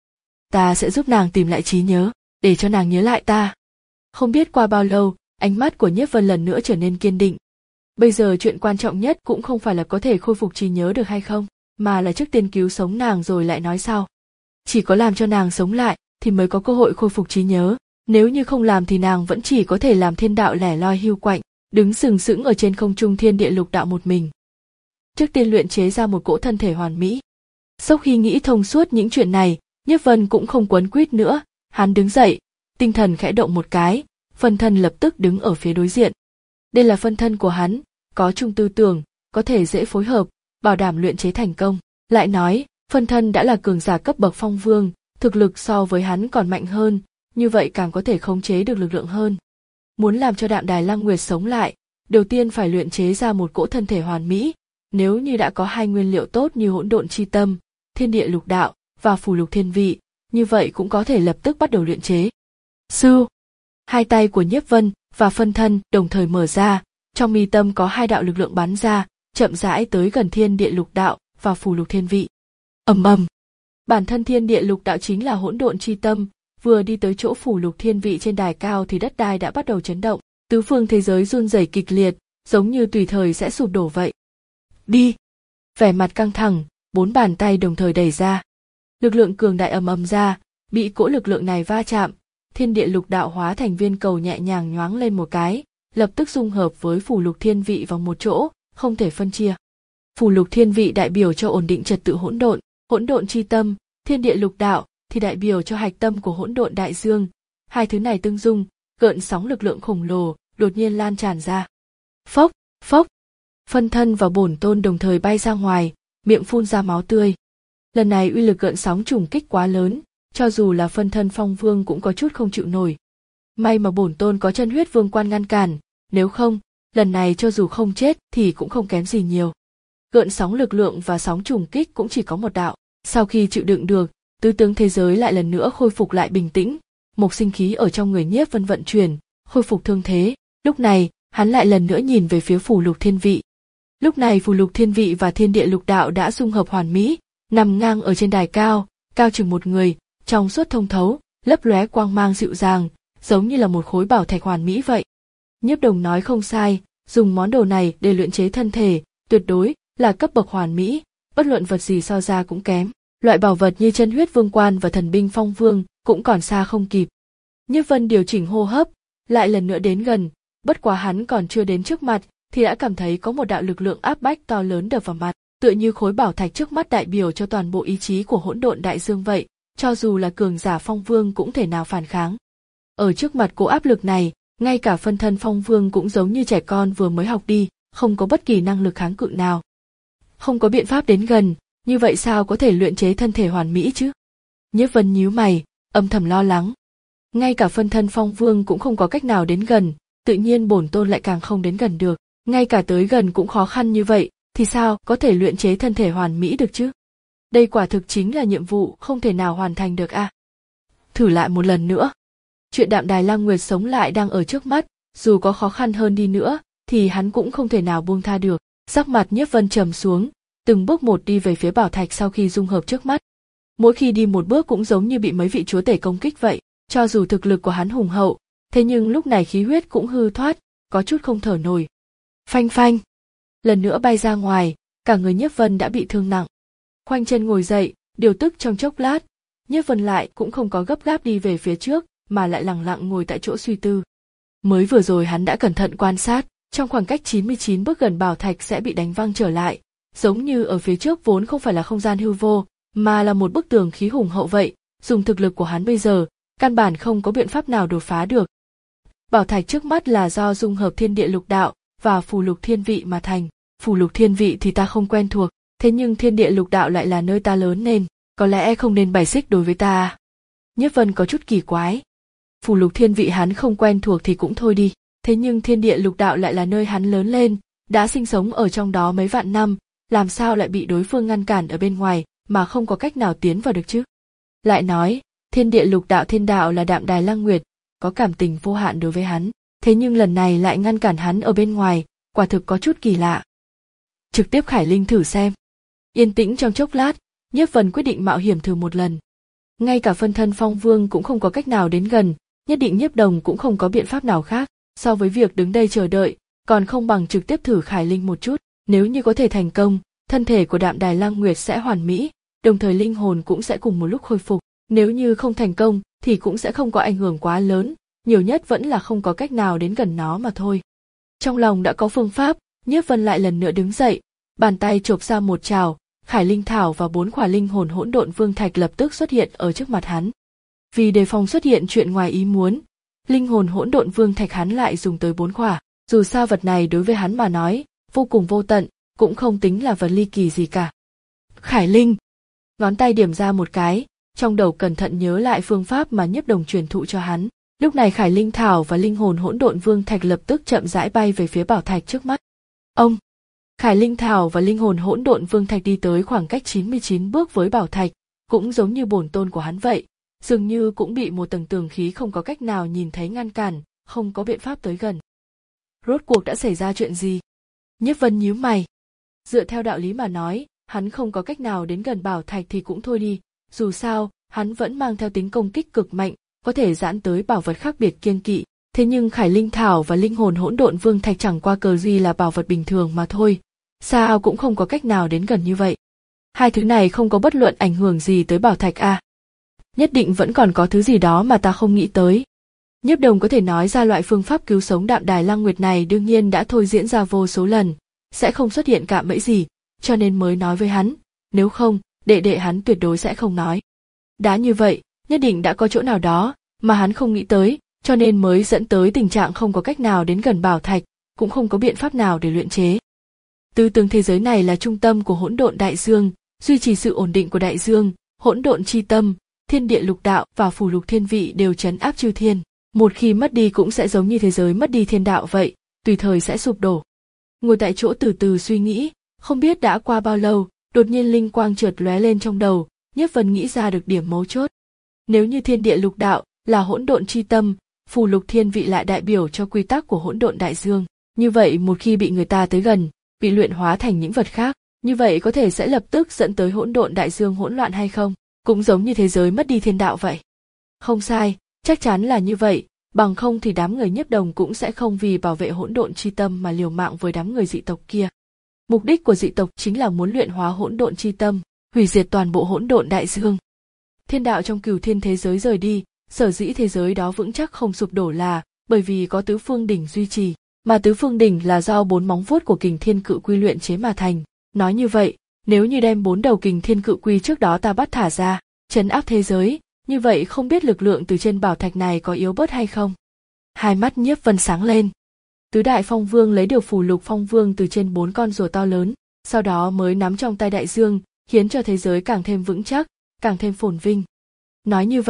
S1: Ta sẽ giúp nàng tìm lại trí nhớ, để cho nàng nhớ lại ta. Không biết qua bao lâu, ánh mắt của Nhiếp Vân lần nữa trở nên kiên định. Bây giờ chuyện quan trọng nhất cũng không phải là có thể khôi phục trí nhớ được hay không, mà là trước tiên cứu sống nàng rồi lại nói sau. Chỉ có làm cho nàng sống lại, thì mới có cơ hội khôi phục trí nhớ. Nếu như không làm thì nàng vẫn chỉ có thể làm thiên đạo lẻ loi hưu quạnh, đứng sừng sững ở trên không trung thiên địa lục đạo một mình. Trước tiên luyện chế ra một cỗ thân thể hoàn mỹ. Sau khi nghĩ thông suốt những chuyện này, Nhiếp Vân cũng không quấn quýt nữa, hắn đứng dậy, tinh thần khẽ động một cái, phân thân lập tức đứng ở phía đối diện. Đây là phân thân của hắn, có chung tư tưởng, có thể dễ phối hợp, bảo đảm luyện chế thành công. Lại nói, phân thân đã là cường giả cấp bậc phong vương, thực lực so với hắn còn mạnh hơn, như vậy càng có thể khống chế được lực lượng hơn. Muốn làm cho Đạm Đài Lăng Nguyệt sống lại, đầu tiên phải luyện chế ra một cỗ thân thể hoàn mỹ. Nếu như đã có hai nguyên liệu tốt như hỗn độn chi tâm, thiên địa lục đạo và phù lục thiên vị, như vậy cũng có thể lập tức bắt đầu luyện chế. Sư, hai tay của Nhiếp Vân và phân thân đồng thời mở ra, trong mi tâm có hai đạo lực lượng bắn ra, chậm rãi tới gần thiên địa lục đạo và phù lục thiên vị. Ầm ầm. Bản thân thiên địa lục đạo chính là hỗn độn chi tâm, vừa đi tới chỗ phù lục thiên vị trên đài cao thì đất đai đã bắt đầu chấn động, tứ phương thế giới run rẩy kịch liệt, giống như tùy thời sẽ sụp đổ vậy. Đi. Vẻ mặt căng thẳng, bốn bàn tay đồng thời đẩy ra. Lực lượng cường đại ầm ầm ra, bị cỗ lực lượng này va chạm, thiên địa lục đạo hóa thành viên cầu nhẹ nhàng nhoáng lên một cái, lập tức dung hợp với phù lục thiên vị vào một chỗ, không thể phân chia. Phù lục thiên vị đại biểu cho ổn định trật tự hỗn độn, hỗn độn chi tâm, thiên địa lục đạo thì đại biểu cho hạch tâm của hỗn độn đại dương. Hai thứ này tương dung, gợn sóng lực lượng khổng lồ đột nhiên lan tràn ra. Phốc, phốc. Phân thân và bổn tôn đồng thời bay ra ngoài, miệng phun ra máu tươi. Lần này uy lực gợn sóng trùng kích quá lớn, cho dù là phân thân phong vương cũng có chút không chịu nổi. May mà bổn tôn có chân huyết vương quan ngăn cản, nếu không, lần này cho dù không chết thì cũng không kém gì nhiều. Gợn sóng lực lượng và sóng trùng kích cũng chỉ có một đạo. Sau khi chịu đựng được, tứ tướng thế giới lại lần nữa khôi phục lại bình tĩnh, một sinh khí ở trong người Nhiếp Vân vận chuyển, khôi phục thương thế. Lúc này, hắn lại lần nữa nhìn về phía phù lục thiên vị. Lúc này phù lục thiên vị và thiên địa lục đạo đã dung hợp hoàn mỹ, nằm ngang ở trên đài cao, cao chừng một người, trong suốt thông thấu, lấp lóe quang mang dịu dàng, giống như là một khối bảo thạch hoàn mỹ vậy. Nhiếp Đồng nói không sai, dùng món đồ này để luyện chế thân thể, tuyệt đối là cấp bậc hoàn mỹ, bất luận vật gì so ra cũng kém. Loại bảo vật như chân huyết vương quan và thần binh phong vương cũng còn xa không kịp. Nhiếp Vân điều chỉnh hô hấp, lại lần nữa đến gần, bất quá hắn còn chưa đến trước mặt thì đã cảm thấy có một đạo lực lượng áp bách to lớn đập vào mặt, tựa như khối bảo thạch trước mắt đại biểu cho toàn bộ ý chí của hỗn độn đại dương vậy, cho dù là cường giả phong vương cũng thể nào phản kháng. Ở trước mặt cỗ áp lực này, ngay cả phân thân phong vương cũng giống như trẻ con vừa mới học đi, không có bất kỳ năng lực kháng cự nào. Không có biện pháp đến gần, như vậy sao có thể luyện chế thân thể hoàn mỹ chứ? Nhiếp Vân nhíu mày, âm thầm lo lắng. Ngay cả phân thân Phong Vương cũng không có cách nào đến gần, tự nhiên bổn tôn lại càng không đến gần được. Ngay cả tới gần cũng khó khăn như vậy, thì sao có thể luyện chế thân thể hoàn mỹ được chứ? Đây quả thực chính là nhiệm vụ không thể nào hoàn thành được a. À? Thử lại một lần nữa. Chuyện Đạm Đài Lăng Nguyệt sống lại đang ở trước mắt, dù có khó khăn hơn đi nữa, thì hắn cũng không thể nào buông tha được. Sắc mặt Nhiếp Vân trầm xuống, từng bước một đi về phía bảo thạch sau khi dung hợp trước mắt. Mỗi khi đi một bước cũng giống như bị mấy vị chúa tể công kích vậy, cho dù thực lực của hắn hùng hậu, thế nhưng lúc này khí huyết cũng hư thoát, có chút không thở nổi. Phanh phanh, lần nữa bay ra ngoài, cả người Nhiếp Vân đã bị thương nặng. Khoanh chân ngồi dậy, điều tức trong chốc lát, Nhiếp Vân lại cũng không có gấp gáp đi về phía trước, mà lại lặng lặng ngồi tại chỗ suy tư. Mới vừa rồi hắn đã cẩn thận quan sát, trong khoảng cách chín mươi chín bước gần bảo thạch sẽ bị đánh văng trở lại, giống như ở phía trước vốn không phải là không gian hư vô, mà là một bức tường khí hùng hậu vậy, dùng thực lực của hắn bây giờ, căn bản không có biện pháp nào đột phá được. Bảo thạch trước mắt là do dung hợp thiên địa lục đạo và phù lục thiên vị mà thành. Phù lục thiên vị thì ta không quen thuộc, thế nhưng thiên địa lục đạo lại là nơi ta lớn nên, có lẽ không nên bài xích đối với ta. Nhiếp Vân có chút kỳ quái. Phù lục thiên vị hắn không quen thuộc thì cũng thôi đi, thế nhưng thiên địa lục đạo lại là nơi hắn lớn lên, đã sinh sống ở trong đó mấy vạn năm, làm sao lại bị đối phương ngăn cản ở bên ngoài mà không có cách nào tiến vào được chứ? Lại nói, thiên địa lục đạo thiên đạo là Đạm Đài Lăng Nguyệt, có cảm tình vô hạn đối với hắn, thế nhưng lần này lại ngăn cản hắn ở bên ngoài, quả thực có chút kỳ lạ. Trực tiếp khải linh thử xem. Yên tĩnh trong chốc lát, Nhiếp Vân quyết định mạo hiểm thử một lần. Ngay cả phân thân Phong Vương cũng không có cách nào đến gần, nhất định Nhiếp Đồng cũng không có biện pháp nào khác, so với việc đứng đây chờ đợi, còn không bằng trực tiếp thử khải linh một chút. Nếu như có thể thành công, thân thể của Đạm Đài Lăng Nguyệt sẽ hoàn mỹ, đồng thời linh hồn cũng sẽ cùng một lúc khôi phục. Nếu như không thành công thì cũng sẽ không có ảnh hưởng quá lớn, nhiều nhất vẫn là không có cách nào đến gần nó mà thôi. Trong lòng đã có phương pháp, Nhiếp Vân lại lần nữa đứng dậy, bàn tay chộp ra một trào, khải linh thảo và bốn khỏa linh hồn hỗn độn vương thạch lập tức xuất hiện ở trước mặt hắn. Vì đề phòng xuất hiện chuyện ngoài ý muốn, linh hồn hỗn độn vương thạch hắn lại dùng tới bốn khỏa. Dù sao vật này đối với hắn mà nói, vô cùng vô tận, cũng không tính là vật ly kỳ gì cả. Khải linh, ngón tay điểm ra một cái, trong đầu cẩn thận nhớ lại phương pháp mà Nhiếp Đồng truyền thụ cho hắn. Lúc này khải linh thảo và linh hồn hỗn độn vương thạch lập tức chậm rãi bay về phía bảo thạch trước mắt. Ông, khải linh thảo và linh hồn hỗn độn vương thạch đi tới khoảng cách chín mươi chín bước với bảo thạch, cũng giống như bổn tôn của hắn vậy, dường như cũng bị một tầng tường khí không có cách nào nhìn thấy ngăn cản, không có biện pháp tới gần. Rốt cuộc đã xảy ra chuyện gì? Nhiếp Vân nhíu mày. Dựa theo đạo lý mà nói, hắn không có cách nào đến gần bảo thạch thì cũng thôi đi, dù sao, hắn vẫn mang theo tính công kích cực mạnh, có thể giãn tới bảo vật khác biệt kiêng kỵ. Thế nhưng khải linh thảo và linh hồn hỗn độn vương thạch chẳng qua cờ gì là bảo vật bình thường mà thôi, sao cũng không có cách nào đến gần như vậy. Hai thứ này không có bất luận ảnh hưởng gì tới bảo thạch à? Nhất định vẫn còn có thứ gì đó mà ta không nghĩ tới. Nhiếp Đồng có thể nói ra loại phương pháp cứu sống Đạm Đài Lăng Nguyệt này đương nhiên đã thôi diễn ra vô số lần, sẽ không xuất hiện cạm bẫy gì, cho nên mới nói với hắn, nếu không, đệ đệ hắn tuyệt đối sẽ không nói. Đã như vậy, nhất định đã có chỗ nào đó mà hắn không nghĩ tới, cho nên mới dẫn tới tình trạng không có cách nào đến gần bảo thạch, cũng không có biện pháp nào để luyện chế. Tứ tướng thế giới này là trung tâm của hỗn độn đại dương, duy trì sự ổn định của đại dương, hỗn độn chi tâm, thiên địa lục đạo và phù lục thiên vị đều trấn áp chư thiên. Một khi mất đi cũng sẽ giống như thế giới mất đi thiên đạo vậy, tùy thời sẽ sụp đổ. Ngồi tại chỗ từ từ suy nghĩ, không biết đã qua bao lâu, đột nhiên linh quang chợt lóe lên trong đầu, Nhiếp Vân nghĩ ra được điểm mấu chốt. Nếu như thiên địa lục đạo là hỗn độn chi tâm, phù lục thiên vị lại đại biểu cho quy tắc của hỗn độn đại dương, như vậy một khi bị người ta tới gần, bị luyện hóa thành những vật khác, như vậy có thể sẽ lập tức dẫn tới hỗn độn đại dương hỗn loạn hay không? Cũng giống như thế giới mất đi thiên đạo vậy. Không sai, chắc chắn là như vậy, bằng không thì đám người Nhiếp Đồng cũng sẽ không vì bảo vệ hỗn độn chi tâm mà liều mạng với đám người dị tộc kia. Mục đích của dị tộc chính là muốn luyện hóa hỗn độn chi tâm, hủy diệt toàn bộ hỗn độn đại dương. Thiên đạo trong cửu thiên thế giới rời đi, sở dĩ thế giới đó vững chắc không sụp đổ là bởi vì có tứ phương đỉnh duy trì, mà tứ phương đỉnh là do bốn móng vuốt của kình thiên cự quy luyện chế mà thành. Nói như vậy, nếu như đem bốn đầu kình thiên cự quy trước đó ta bắt thả ra, trấn áp thế giới, như vậy không biết lực lượng từ trên bảo thạch này có yếu bớt hay không? Hai mắt Nhiếp Vân sáng lên. Tứ đại phong vương lấy được phù lục phong vương từ trên bốn con rùa to lớn, sau đó mới nắm trong tay đại dương, khiến cho thế giới càng thêm vững chắc, càng thêm phồn vinh. Nói như vậy,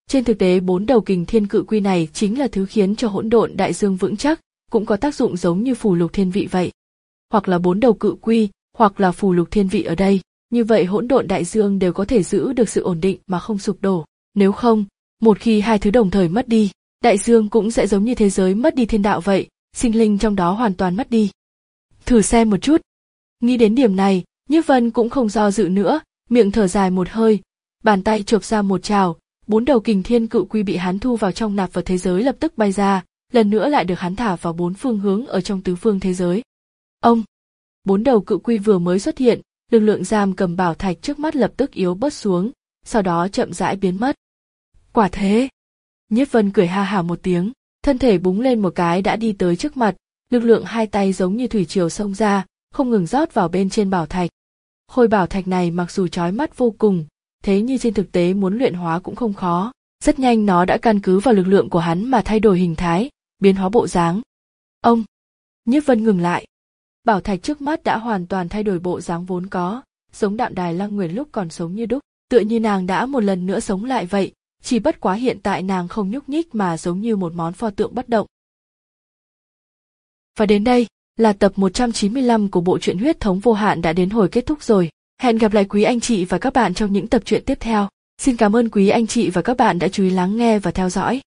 S1: Trên thực tế bốn đầu kình thiên cự quy này chính là thứ khiến cho hỗn độn đại dương vững chắc, cũng có tác dụng giống như phù lục thiên vị vậy. Hoặc là bốn đầu cự quy, hoặc là phù lục thiên vị ở đây, như vậy hỗn độn đại dương đều có thể giữ được sự ổn định mà không sụp đổ. Nếu không, một khi hai thứ đồng thời mất đi, đại dương cũng sẽ giống như thế giới mất đi thiên đạo vậy, sinh linh trong đó hoàn toàn mất đi. Thử xem một chút. Nghĩ đến điểm này, Nhiếp Vân cũng không do dự nữa, miệng thở dài một hơi, bàn tay chộp ra một trào, bốn đầu kình thiên cự quy bị hắn thu vào trong nạp vật thế giới lập tức bay ra, lần nữa lại được hắn thả vào bốn phương hướng ở trong tứ phương thế giới. Ông, bốn đầu cự quy vừa mới xuất hiện, lực lượng giam cầm bảo thạch trước mắt lập tức yếu bớt xuống, sau đó chậm rãi biến mất. Quả thế. Nhiếp Vân cười ha hả một tiếng, thân thể búng lên một cái đã đi tới trước mặt, lực lượng hai tay giống như thủy triều xông ra, không ngừng rót vào bên trên bảo thạch. Khối bảo thạch này mặc dù chói mắt vô cùng, thế nhưng trên thực tế muốn luyện hóa cũng không khó, rất nhanh nó đã căn cứ vào lực lượng của hắn mà thay đổi hình thái, biến hóa bộ dáng. Ông, Nhiếp Vân ngừng lại. Bảo thạch trước mắt đã hoàn toàn thay đổi bộ dáng vốn có, giống Đạm Đài Lăng Nguyệt lúc còn sống như đúc, tựa như nàng đã một lần nữa sống lại vậy, chỉ bất quá hiện tại nàng không nhúc nhích mà giống như một món pho tượng bất động. Và đến đây là tập một trăm chín mươi lăm của bộ truyện Huyết Thống Vô Hạn đã đến hồi kết thúc rồi. Hẹn gặp lại quý anh chị và các bạn trong những tập truyện tiếp theo. Xin cảm ơn quý anh chị và các bạn đã chú ý lắng nghe và theo dõi.